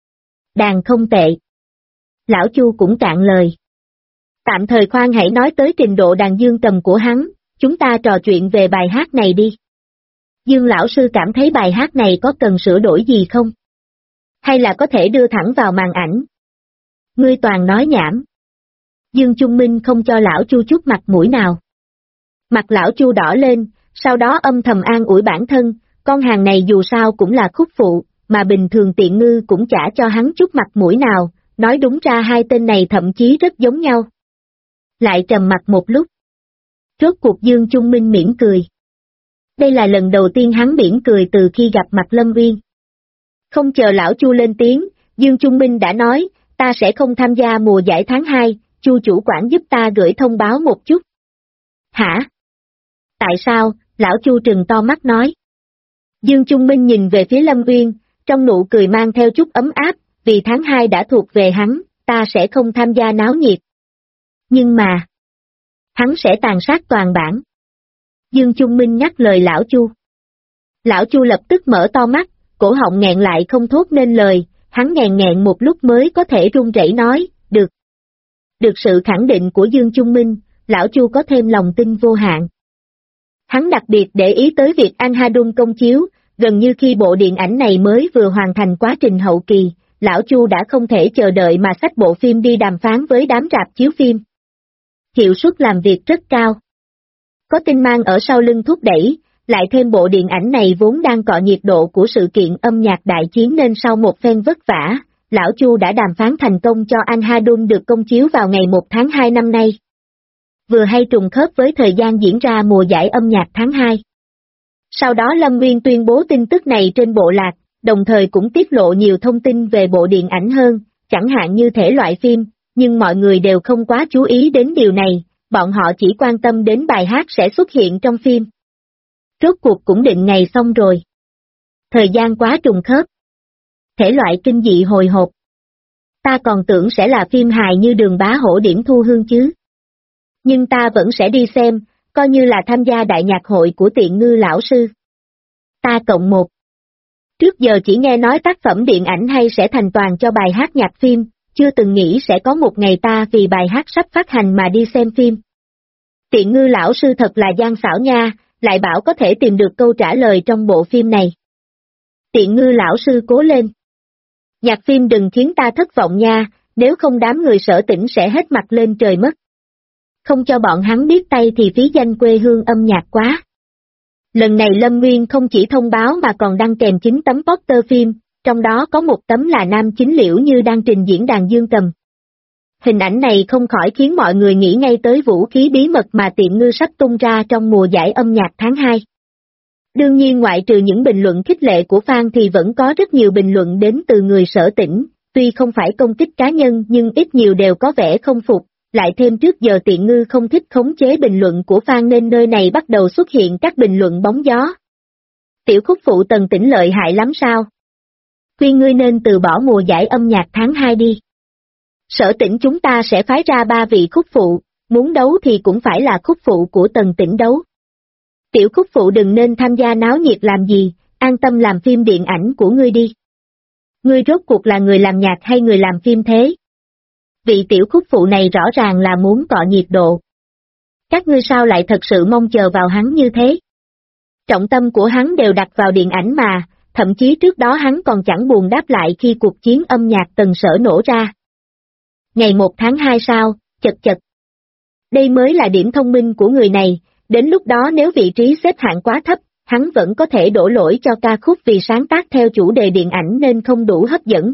Đàn không tệ. Lão Chu cũng cạn lời. Tạm thời khoan hãy nói tới trình độ đàn dương cầm của hắn, chúng ta trò chuyện về bài hát này đi. Dương lão sư cảm thấy bài hát này có cần sửa đổi gì không? Hay là có thể đưa thẳng vào màn ảnh? Ngươi toàn nói nhảm. Dương Trung Minh không cho lão Chu chút mặt mũi nào. Mặt lão Chu đỏ lên, sau đó âm thầm an ủi bản thân, con hàng này dù sao cũng là khúc phụ, mà bình thường Tiện Ngư cũng chả cho hắn chút mặt mũi nào, nói đúng ra hai tên này thậm chí rất giống nhau. Lại trầm mặt một lúc. Rốt cuộc Dương Trung Minh mỉm cười. Đây là lần đầu tiên hắn mỉm cười từ khi gặp mặt Lâm Nguyên. Không chờ lão Chu lên tiếng, Dương Trung Minh đã nói, ta sẽ không tham gia mùa giải tháng 2, Chu chủ quản giúp ta gửi thông báo một chút. Hả? Tại sao? Lão Chu trừng to mắt nói. Dương Trung Minh nhìn về phía Lâm Uyên, trong nụ cười mang theo chút ấm áp, vì tháng 2 đã thuộc về hắn, ta sẽ không tham gia náo nhiệt. Nhưng mà, hắn sẽ tàn sát toàn bản. Dương Trung Minh nhắc lời lão Chu. Lão Chu lập tức mở to mắt, cổ họng nghẹn lại không thốt nên lời, hắn nghẹn một lúc mới có thể run rẩy nói, được. Được sự khẳng định của Dương Trung Minh, lão Chu có thêm lòng tin vô hạn. Hắn đặc biệt để ý tới việc Anhadun công chiếu, gần như khi bộ điện ảnh này mới vừa hoàn thành quá trình hậu kỳ, lão Chu đã không thể chờ đợi mà xách bộ phim đi đàm phán với đám rạp chiếu phim. Hiệu suất làm việc rất cao. Có Tinh Mang ở sau lưng thúc đẩy, lại thêm bộ điện ảnh này vốn đang cọ nhiệt độ của sự kiện âm nhạc đại chiến nên sau một phen vất vả, lão Chu đã đàm phán thành công cho Anhadun được công chiếu vào ngày 1 tháng 2 năm nay. Vừa hay trùng khớp với thời gian diễn ra mùa giải âm nhạc tháng 2. Sau đó Lâm Nguyên tuyên bố tin tức này trên bộ lạc, đồng thời cũng tiết lộ nhiều thông tin về bộ điện ảnh hơn, chẳng hạn như thể loại phim, nhưng mọi người đều không quá chú ý đến điều này, bọn họ chỉ quan tâm đến bài hát sẽ xuất hiện trong phim. Rốt cuộc cũng định ngày xong rồi. Thời gian quá trùng khớp. Thể loại kinh dị hồi hộp. Ta còn tưởng sẽ là phim hài như Đường Bá Hổ Điểm Thu Hương chứ. Nhưng ta vẫn sẽ đi xem, coi như là tham gia đại nhạc hội của Tiện Ngư lão sư. Ta cộng một. Trước giờ chỉ nghe nói tác phẩm điện ảnh hay sẽ thành toàn cho bài hát nhạc phim, chưa từng nghĩ sẽ có một ngày ta vì bài hát sắp phát hành mà đi xem phim. Tiện Ngư lão sư thật là gian xảo nha, lại bảo có thể tìm được câu trả lời trong bộ phim này. Tiện Ngư lão sư cố lên. Nhạc phim đừng khiến ta thất vọng nha, nếu không đám người Sở Tỉnh sẽ hết mặt lên trời mất. Không cho bọn hắn biết tay thì phí danh quê hương âm nhạc quá. Lần này Lâm Nguyên không chỉ thông báo mà còn đăng kèm 9 tấm poster phim, trong đó có một tấm là nam chính Liễu Như đang trình diễn đàn dương cầm. Hình ảnh này không khỏi khiến mọi người nghĩ ngay tới vũ khí bí mật mà Tiện Ngư sắp tung ra trong mùa giải âm nhạc tháng 2. Đương nhiên ngoại trừ những bình luận khích lệ của fan thì vẫn có rất nhiều bình luận đến từ người Sở Tỉnh, tuy không phải công kích cá nhân nhưng ít nhiều đều có vẻ không phục, lại thêm trước giờ Tiện Ngư không thích khống chế bình luận của fan nên nơi này bắt đầu xuất hiện các bình luận bóng gió. Tiểu khúc phụ Tần Tỉnh lợi hại lắm sao? Khuyên ngươi nên từ bỏ mùa giải âm nhạc tháng 2 đi. Sở Tỉnh chúng ta sẽ phái ra 3 vị khúc phụ, muốn đấu thì cũng phải là khúc phụ của Tần Tỉnh đấu. Tiểu khúc phụ đừng nên tham gia náo nhiệt làm gì, an tâm làm phim điện ảnh của ngươi đi. Ngươi rốt cuộc là người làm nhạc hay người làm phim thế? Vị tiểu khúc phụ này rõ ràng là muốn cọ nhiệt độ. Các ngươi sao lại thật sự mong chờ vào hắn như thế? Trọng tâm của hắn đều đặt vào điện ảnh mà, thậm chí trước đó hắn còn chẳng buồn đáp lại khi cuộc chiến âm nhạc Tần Sở nổ ra. Ngày 1 tháng 2 sao, chật. Đây mới là điểm thông minh của người này, đến lúc đó nếu vị trí xếp hạng quá thấp, hắn vẫn có thể đổ lỗi cho ca khúc vì sáng tác theo chủ đề điện ảnh nên không đủ hấp dẫn.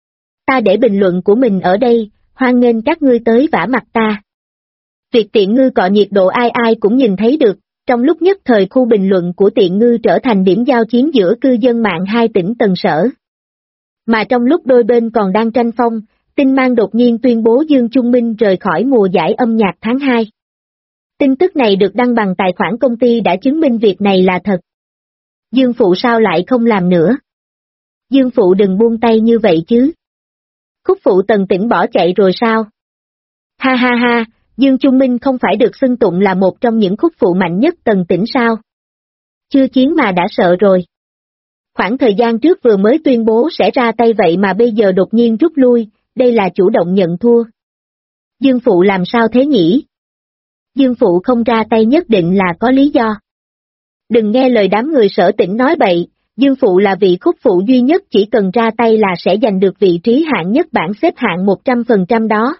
Ta để bình luận của mình ở đây, hoan nghênh các ngươi tới vả mặt ta. Việc Tiện Ngư cọ nhiệt độ ai ai cũng nhìn thấy được, trong lúc nhất thời khu bình luận của Tiện Ngư trở thành điểm giao chiến giữa cư dân mạng hai tỉnh Tần Sở. Mà trong lúc đôi bên còn đang tranh phong, Tinh Mang đột nhiên tuyên bố Dương Trung Minh rời khỏi mùa giải âm nhạc tháng 2. Tin tức này được đăng bằng tài khoản công ty đã chứng minh việc này là thật. Dương Phụ sao lại không làm nữa? Dương Phụ đừng buông tay như vậy chứ. Khúc phụ Tần Tỉnh bỏ chạy rồi sao? Ha ha ha, Dương Trung Minh không phải được xưng tụng là một trong những khúc phụ mạnh nhất Tần Tỉnh sao? Chưa chiến mà đã sợ rồi. Khoảng thời gian trước vừa mới tuyên bố sẽ ra tay vậy mà bây giờ đột nhiên rút lui, đây là chủ động nhận thua. Dương Phụ làm sao thế nhỉ? Dương Phụ không ra tay nhất định là có lý do. Đừng nghe lời đám người Sở Tỉnh nói bậy, Dương Phụ là vị khúc phụ duy nhất chỉ cần ra tay là sẽ giành được vị trí hạng nhất bảng xếp hạng 100% đó.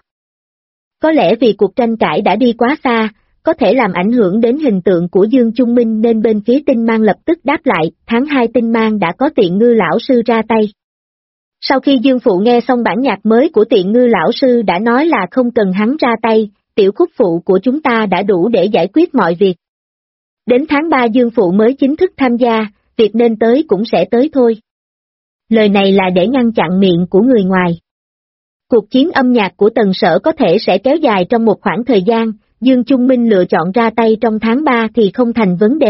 Có lẽ vì cuộc tranh cãi đã đi quá xa, có thể làm ảnh hưởng đến hình tượng của Dương Trung Minh nên bên phía Tinh Mang lập tức đáp lại, tháng 2 Tinh Mang đã có Tiện Ngư lão sư ra tay. Sau khi Dương Phụ nghe xong bản nhạc mới của Tiện Ngư lão sư đã nói là không cần hắn ra tay, tiểu khúc phụ của chúng ta đã đủ để giải quyết mọi việc. Đến tháng 3 Dương Phụ mới chính thức tham gia, việc nên tới cũng sẽ tới thôi. Lời này là để ngăn chặn miệng của người ngoài. Cuộc chiến âm nhạc của Tần Sở có thể sẽ kéo dài trong một khoảng thời gian, Dương Trung Minh lựa chọn ra tay trong tháng 3 thì không thành vấn đề,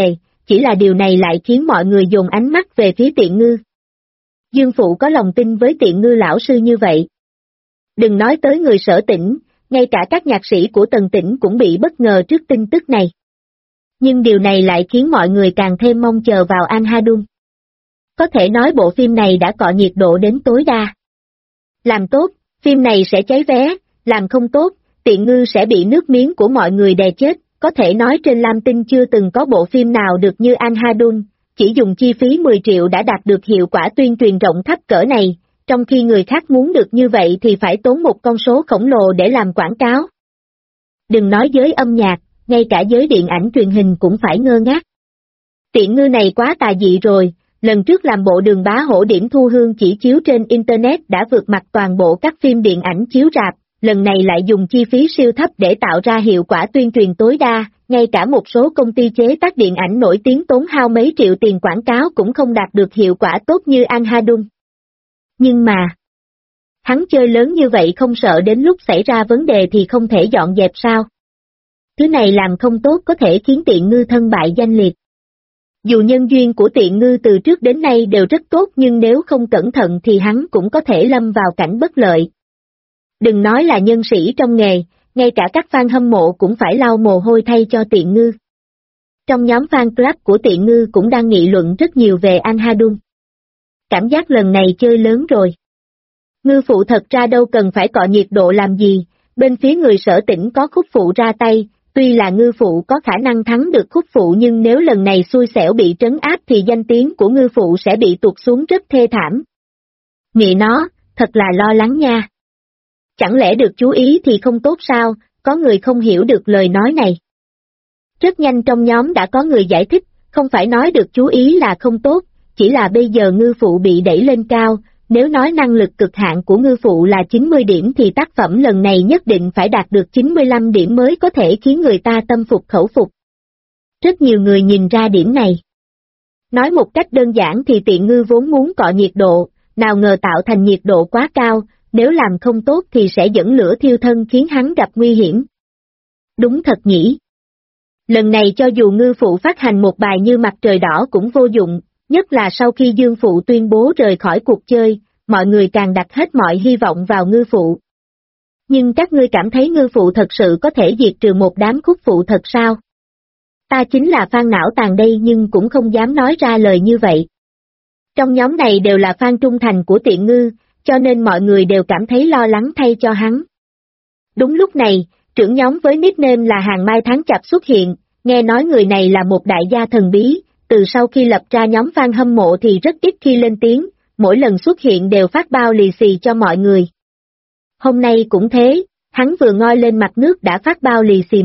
chỉ là điều này lại khiến mọi người dồn ánh mắt về phía Tiện Ngư. Dương Phụ có lòng tin với Tiện Ngư lão sư như vậy. Đừng nói tới người Sở Tỉnh, ngay cả các nhạc sĩ của Tần Tỉnh cũng bị bất ngờ trước tin tức này. Nhưng điều này lại khiến mọi người càng thêm mong chờ vào An Hadung. Có thể nói bộ phim này đã cọ nhiệt độ đến tối đa. Làm tốt, phim này sẽ cháy vé, làm không tốt, Tiện Ngư sẽ bị nước miếng của mọi người đè chết. Có thể nói trên Lam Tinh chưa từng có bộ phim nào được như An Hadung, chỉ dùng chi phí 10 triệu đã đạt được hiệu quả tuyên truyền rộng khắp cỡ này, trong khi người khác muốn được như vậy thì phải tốn một con số khổng lồ để làm quảng cáo. Đừng nói giới âm nhạc, ngay cả giới điện ảnh truyền hình cũng phải ngơ ngác. Tiện Ngư này quá tà dị rồi, lần trước làm bộ Đường Bá Hổ điểm thu hương chỉ chiếu trên Internet đã vượt mặt toàn bộ các phim điện ảnh chiếu rạp, lần này lại dùng chi phí siêu thấp để tạo ra hiệu quả tuyên truyền tối đa, ngay cả một số công ty chế tác điện ảnh nổi tiếng tốn hao mấy triệu tiền quảng cáo cũng không đạt được hiệu quả tốt như An Hadung. Nhưng mà, hắn chơi lớn như vậy không sợ đến lúc xảy ra vấn đề thì không thể dọn dẹp sao? Thứ này làm không tốt có thể khiến Tiện Ngư thân bại danh liệt. Dù nhân duyên của Tiện Ngư từ trước đến nay đều rất tốt nhưng nếu không cẩn thận thì hắn cũng có thể lâm vào cảnh bất lợi. Đừng nói là nhân sĩ trong nghề, ngay cả các fan hâm mộ cũng phải lau mồ hôi thay cho Tiện Ngư. Trong nhóm fan club của Tiện Ngư cũng đang nghị luận rất nhiều về An Hadung. Cảm giác lần này chơi lớn rồi. Ngư Phụ thật ra đâu cần phải cọ nhiệt độ làm gì, bên phía người Sở Tỉnh có Khúc Phụ ra tay, tuy là Ngư Phụ có khả năng thắng được Khúc Phụ nhưng nếu lần này xui xẻo bị trấn áp thì danh tiếng của Ngư Phụ sẽ bị tụt xuống rất thê thảm. Mẹ nó, thật là lo lắng nha. Chẳng lẽ được chú ý thì không tốt sao, có người không hiểu được lời nói này. Rất nhanh trong nhóm đã có người giải thích, không phải nói được chú ý là không tốt, chỉ là bây giờ Ngư Phụ bị đẩy lên cao, nếu nói năng lực cực hạn của Ngư Phụ là 90 điểm thì tác phẩm lần này nhất định phải đạt được 95 điểm mới có thể khiến người ta tâm phục khẩu phục. Rất nhiều người nhìn ra điểm này. Nói một cách đơn giản thì Tiện Ngư vốn muốn cọ nhiệt độ, nào ngờ tạo thành nhiệt độ quá cao, nếu làm không tốt thì sẽ dẫn lửa thiêu thân khiến hắn gặp nguy hiểm. Đúng thật nhỉ. Lần này cho dù Ngư Phụ phát hành một bài như Mặt Trời Đỏ cũng vô dụng, nhất là sau khi Dương Phụ tuyên bố rời khỏi cuộc chơi, mọi người càng đặt hết mọi hy vọng vào Ngư Phụ. Nhưng các ngươi cảm thấy Ngư Phụ thật sự có thể diệt trừ một đám Khúc Phụ thật sao? Ta chính là fan não tàn đây nhưng cũng không dám nói ra lời như vậy. Trong nhóm này đều là fan trung thành của Tiện Ngư, cho nên mọi người đều cảm thấy lo lắng thay cho hắn. Đúng lúc này, trưởng nhóm với nickname là Hàng Mai Tháng Chạp xuất hiện, nghe nói người này là một đại gia thần bí, từ sau khi lập ra nhóm fan hâm mộ thì rất ít khi lên tiếng, mỗi lần xuất hiện đều phát bao lì xì cho mọi người. Hôm nay cũng thế, hắn vừa ngoi lên mặt nước đã phát bao lì xì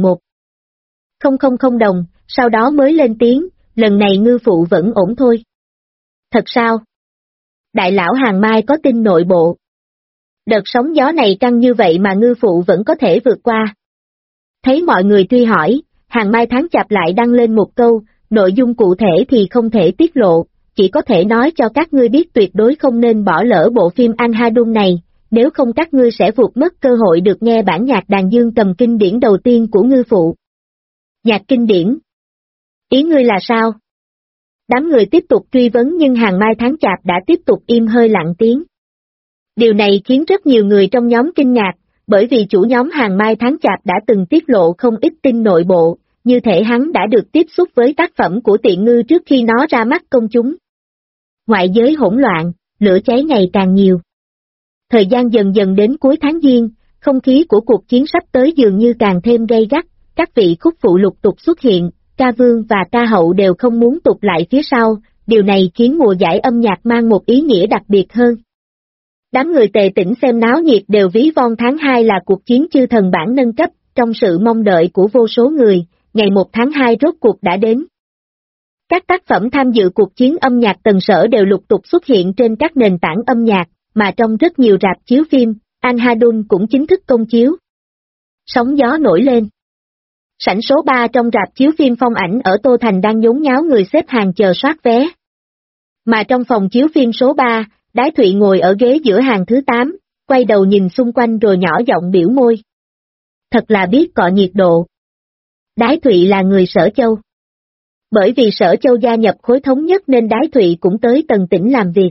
1,000 đồng, sau đó mới lên tiếng, lần này Ngư Phụ vẫn ổn thôi. Thật sao? Đại lão Hàng Mai có tin nội bộ. Đợt sóng gió này căng như vậy mà Ngư Phụ vẫn có thể vượt qua. Thấy mọi người truy hỏi, Hàng Mai Tháng Chạp lại đăng lên một câu, nội dung cụ thể thì không thể tiết lộ, chỉ có thể nói cho các ngươi biết tuyệt đối không nên bỏ lỡ bộ phim An Hadung này, nếu không các ngươi sẽ vụt mất cơ hội được nghe bản nhạc đàn dương cầm kinh điển đầu tiên của Ngư Phụ. Nhạc kinh điển? Ý ngươi là sao? Đám người tiếp tục truy vấn nhưng Hàng Mai Tháng Chạp đã tiếp tục im hơi lặng tiếng. Điều này khiến rất nhiều người trong nhóm kinh ngạc, bởi vì chủ nhóm Hàng Mai Tháng Chạp đã từng tiết lộ không ít tin nội bộ, như thể hắn đã được tiếp xúc với tác phẩm của Tiện Ngư trước khi nó ra mắt công chúng. Ngoại giới hỗn loạn, lửa cháy ngày càng nhiều. Thời gian dần dần đến cuối tháng Giêng, không khí của cuộc chiến sắp tới dường như càng thêm gay gắt, các vị Khúc Phụ lục tục xuất hiện, ca vương và ca hậu đều không muốn tụt lại phía sau, điều này khiến mùa giải âm nhạc mang một ý nghĩa đặc biệt hơn. Đám người Tề Tỉnh xem náo nhiệt đều ví von tháng 2 là cuộc chiến chư thần bản nâng cấp, trong sự mong đợi của vô số người, ngày 1 tháng 2 rốt cuộc đã đến. Các tác phẩm tham dự cuộc chiến âm nhạc Tần Sở đều lục tục xuất hiện trên các nền tảng âm nhạc, mà trong rất nhiều rạp chiếu phim, An Hadung cũng chính thức công chiếu. Sóng gió nổi lên. Sảnh số 3 trong rạp chiếu phim Phong Ảnh ở Tô Thành đang nhốn nháo người xếp hàng chờ soát vé. Mà trong phòng chiếu phim số 3, Đái Thụy ngồi ở ghế giữa hàng thứ 8, quay đầu nhìn xung quanh rồi nhỏ giọng biểu môi. Thật là biết cọ nhiệt độ. Đái Thụy là người Sở Châu. Bởi vì Sở Châu gia nhập khối thống nhất nên Đái Thụy cũng tới Tần Tỉnh làm việc.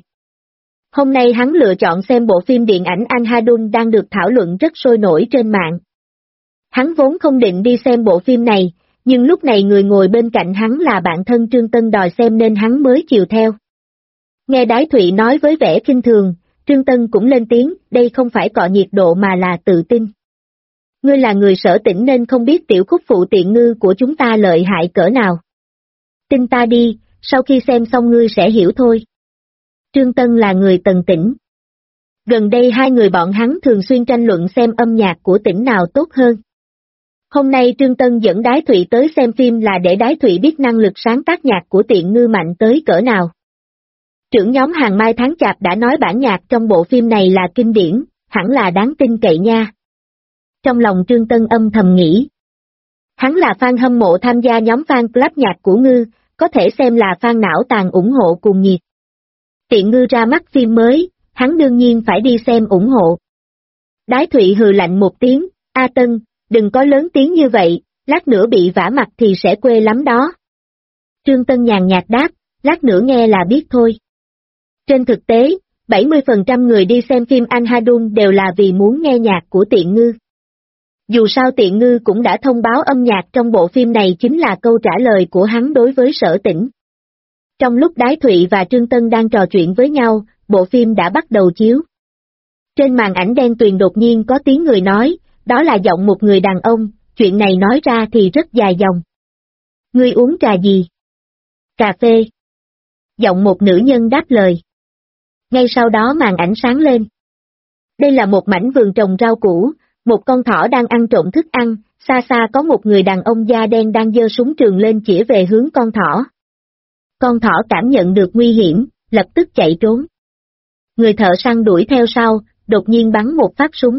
Hôm nay hắn lựa chọn xem bộ phim điện ảnh Anhadun đang được thảo luận rất sôi nổi trên mạng. Hắn vốn không định đi xem bộ phim này, nhưng lúc này người ngồi bên cạnh hắn là bạn thân Trương Tân đòi xem nên hắn mới chiều theo. Nghe Đái Thụy nói với vẻ khinh thường, Trương Tân cũng lên tiếng, đây không phải cọ nhiệt độ mà là tự tin. Ngươi là người Sở Tỉnh nên không biết tiểu khúc phụ tiện ngư của chúng ta lợi hại cỡ nào. Tin ta đi, sau khi xem xong ngươi sẽ hiểu thôi. Trương Tân là người Tần Tỉnh. Gần đây hai người bọn hắn thường xuyên tranh luận xem âm nhạc của tỉnh nào tốt hơn. Hôm nay Trương Tân dẫn Đái Thụy tới xem phim là để Đái Thụy biết năng lực sáng tác nhạc của Tiện Ngư mạnh tới cỡ nào. Trưởng nhóm Hàng Mai Tháng Chạp đã nói bản nhạc trong bộ phim này là kinh điển, hẳn là đáng tin cậy nha. Trong lòng Trương Tân âm thầm nghĩ. Hắn là fan hâm mộ tham gia nhóm fan club nhạc của Ngư, có thể xem là fan não tàn ủng hộ cuồng nhiệt. Tiện Ngư ra mắt phim mới, hắn đương nhiên phải đi xem ủng hộ. Đái Thụy hừ lạnh một tiếng, A Tân, đừng có lớn tiếng như vậy, lát nữa bị vả mặt thì sẽ quê lắm đó. Trương Tân nhàn nhạt đáp, lát nữa nghe là biết thôi. Trên thực tế, 70% người đi xem phim Anhadun đều là vì muốn nghe nhạc của Tiện Ngư. Dù sao Tiện Ngư cũng đã thông báo âm nhạc trong bộ phim này chính là câu trả lời của hắn đối với Sở Tỉnh. Trong lúc Đái Thụy và Trương Tân đang trò chuyện với nhau, bộ phim đã bắt đầu chiếu. Trên màn ảnh đen tuyền đột nhiên có tiếng người nói, đó là giọng một người đàn ông, chuyện này nói ra thì rất dài dòng. Ngươi uống trà gì? Cà phê. Giọng một nữ nhân đáp lời. Ngay sau đó màn ảnh sáng lên. Đây là một mảnh vườn trồng rau củ, một con thỏ đang ăn trộm thức ăn, xa xa có một người đàn ông da đen đang giơ súng trường lên chĩa về hướng con thỏ. Con thỏ cảm nhận được nguy hiểm, lập tức chạy trốn. Người thợ săn đuổi theo sau, đột nhiên bắn một phát súng.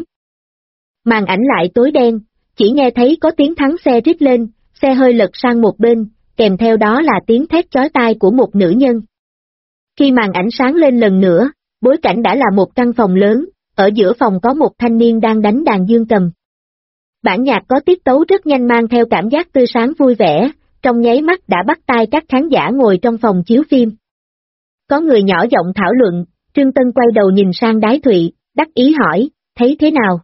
Màn ảnh lại tối đen, chỉ nghe thấy có tiếng thắng xe rít lên, xe hơi lật sang một bên, kèm theo đó là tiếng thét chói tai của một nữ nhân. Khi màn ảnh sáng lên lần nữa, bối cảnh đã là một căn phòng lớn, ở giữa phòng có một thanh niên đang đánh đàn dương cầm. Bản nhạc có tiết tấu rất nhanh mang theo cảm giác tươi sáng vui vẻ, trong nháy mắt đã bắt tai các khán giả ngồi trong phòng chiếu phim. Có người nhỏ giọng thảo luận, Trương Tân quay đầu nhìn sang Đái Thụy, đắc ý hỏi, thấy thế nào?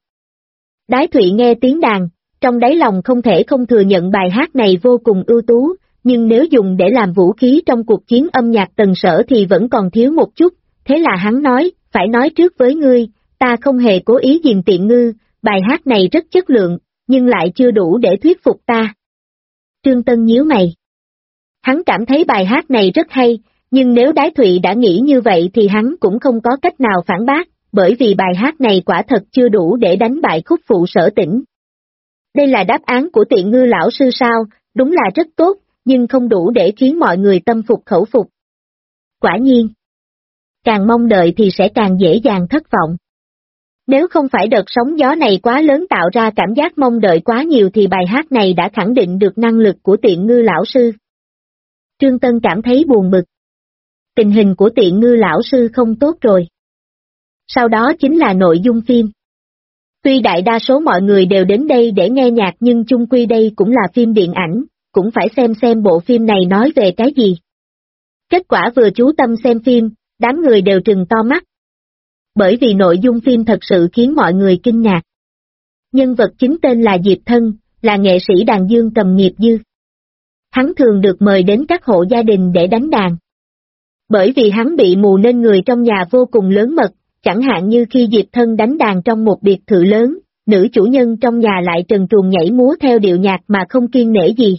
Đái Thụy nghe tiếng đàn, trong đáy lòng không thể không thừa nhận bài hát này vô cùng ưu tú, nhưng nếu dùng để làm vũ khí trong cuộc chiến âm nhạc Tần Sở thì vẫn còn thiếu một chút, thế là hắn nói, phải nói trước với ngươi, ta không hề cố ý gìn Tiện Ngư, bài hát này rất chất lượng, nhưng lại chưa đủ để thuyết phục ta. Trương Tân nhíu mày. Hắn cảm thấy bài hát này rất hay, nhưng nếu Đái Thụy đã nghĩ như vậy thì hắn cũng không có cách nào phản bác, bởi vì bài hát này quả thật chưa đủ để đánh bại khúc phụ Sở Tỉnh. Đây là đáp án của Tiện Ngư lão sư sao, đúng là rất tốt, nhưng không đủ để khiến mọi người tâm phục khẩu phục. Quả nhiên, càng mong đợi thì sẽ càng dễ dàng thất vọng. Nếu không phải đợt sóng gió này quá lớn tạo ra cảm giác mong đợi quá nhiều thì bài hát này đã khẳng định được năng lực của Tiện Ngư lão sư. Trương Tân cảm thấy buồn bực. Tình hình của Tiện Ngư lão sư không tốt rồi. Sau đó chính là nội dung phim. Tuy đại đa số mọi người đều đến đây để nghe nhạc nhưng chung quy đây cũng là phim điện ảnh, cũng phải xem bộ phim này nói về cái gì. Kết quả vừa chú tâm xem phim, đám người đều trừng to mắt. Bởi vì nội dung phim thật sự khiến mọi người kinh ngạc. Nhân vật chính tên là Diệp Thân, là nghệ sĩ đàn dương cầm nghiệp dư. Hắn thường được mời đến các hộ gia đình để đánh đàn. Bởi vì hắn bị mù nên người trong nhà vô cùng lớn mật, chẳng hạn như khi Diệp Thân đánh đàn trong một biệt thự lớn, nữ chủ nhân trong nhà lại trần truồng nhảy múa theo điệu nhạc mà không kiêng nể gì.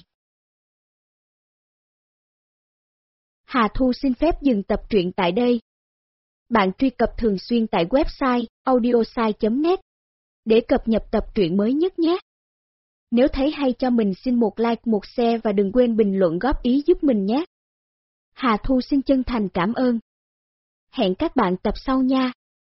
Hà Thu xin phép dừng tập truyện tại đây. Bạn truy cập thường xuyên tại website audiosai.net để cập nhật tập truyện mới nhất nhé. Nếu thấy hay cho mình xin một like, một share và đừng quên bình luận góp ý giúp mình nhé. Hà Thu xin chân thành cảm ơn. Hẹn các bạn tập sau nha.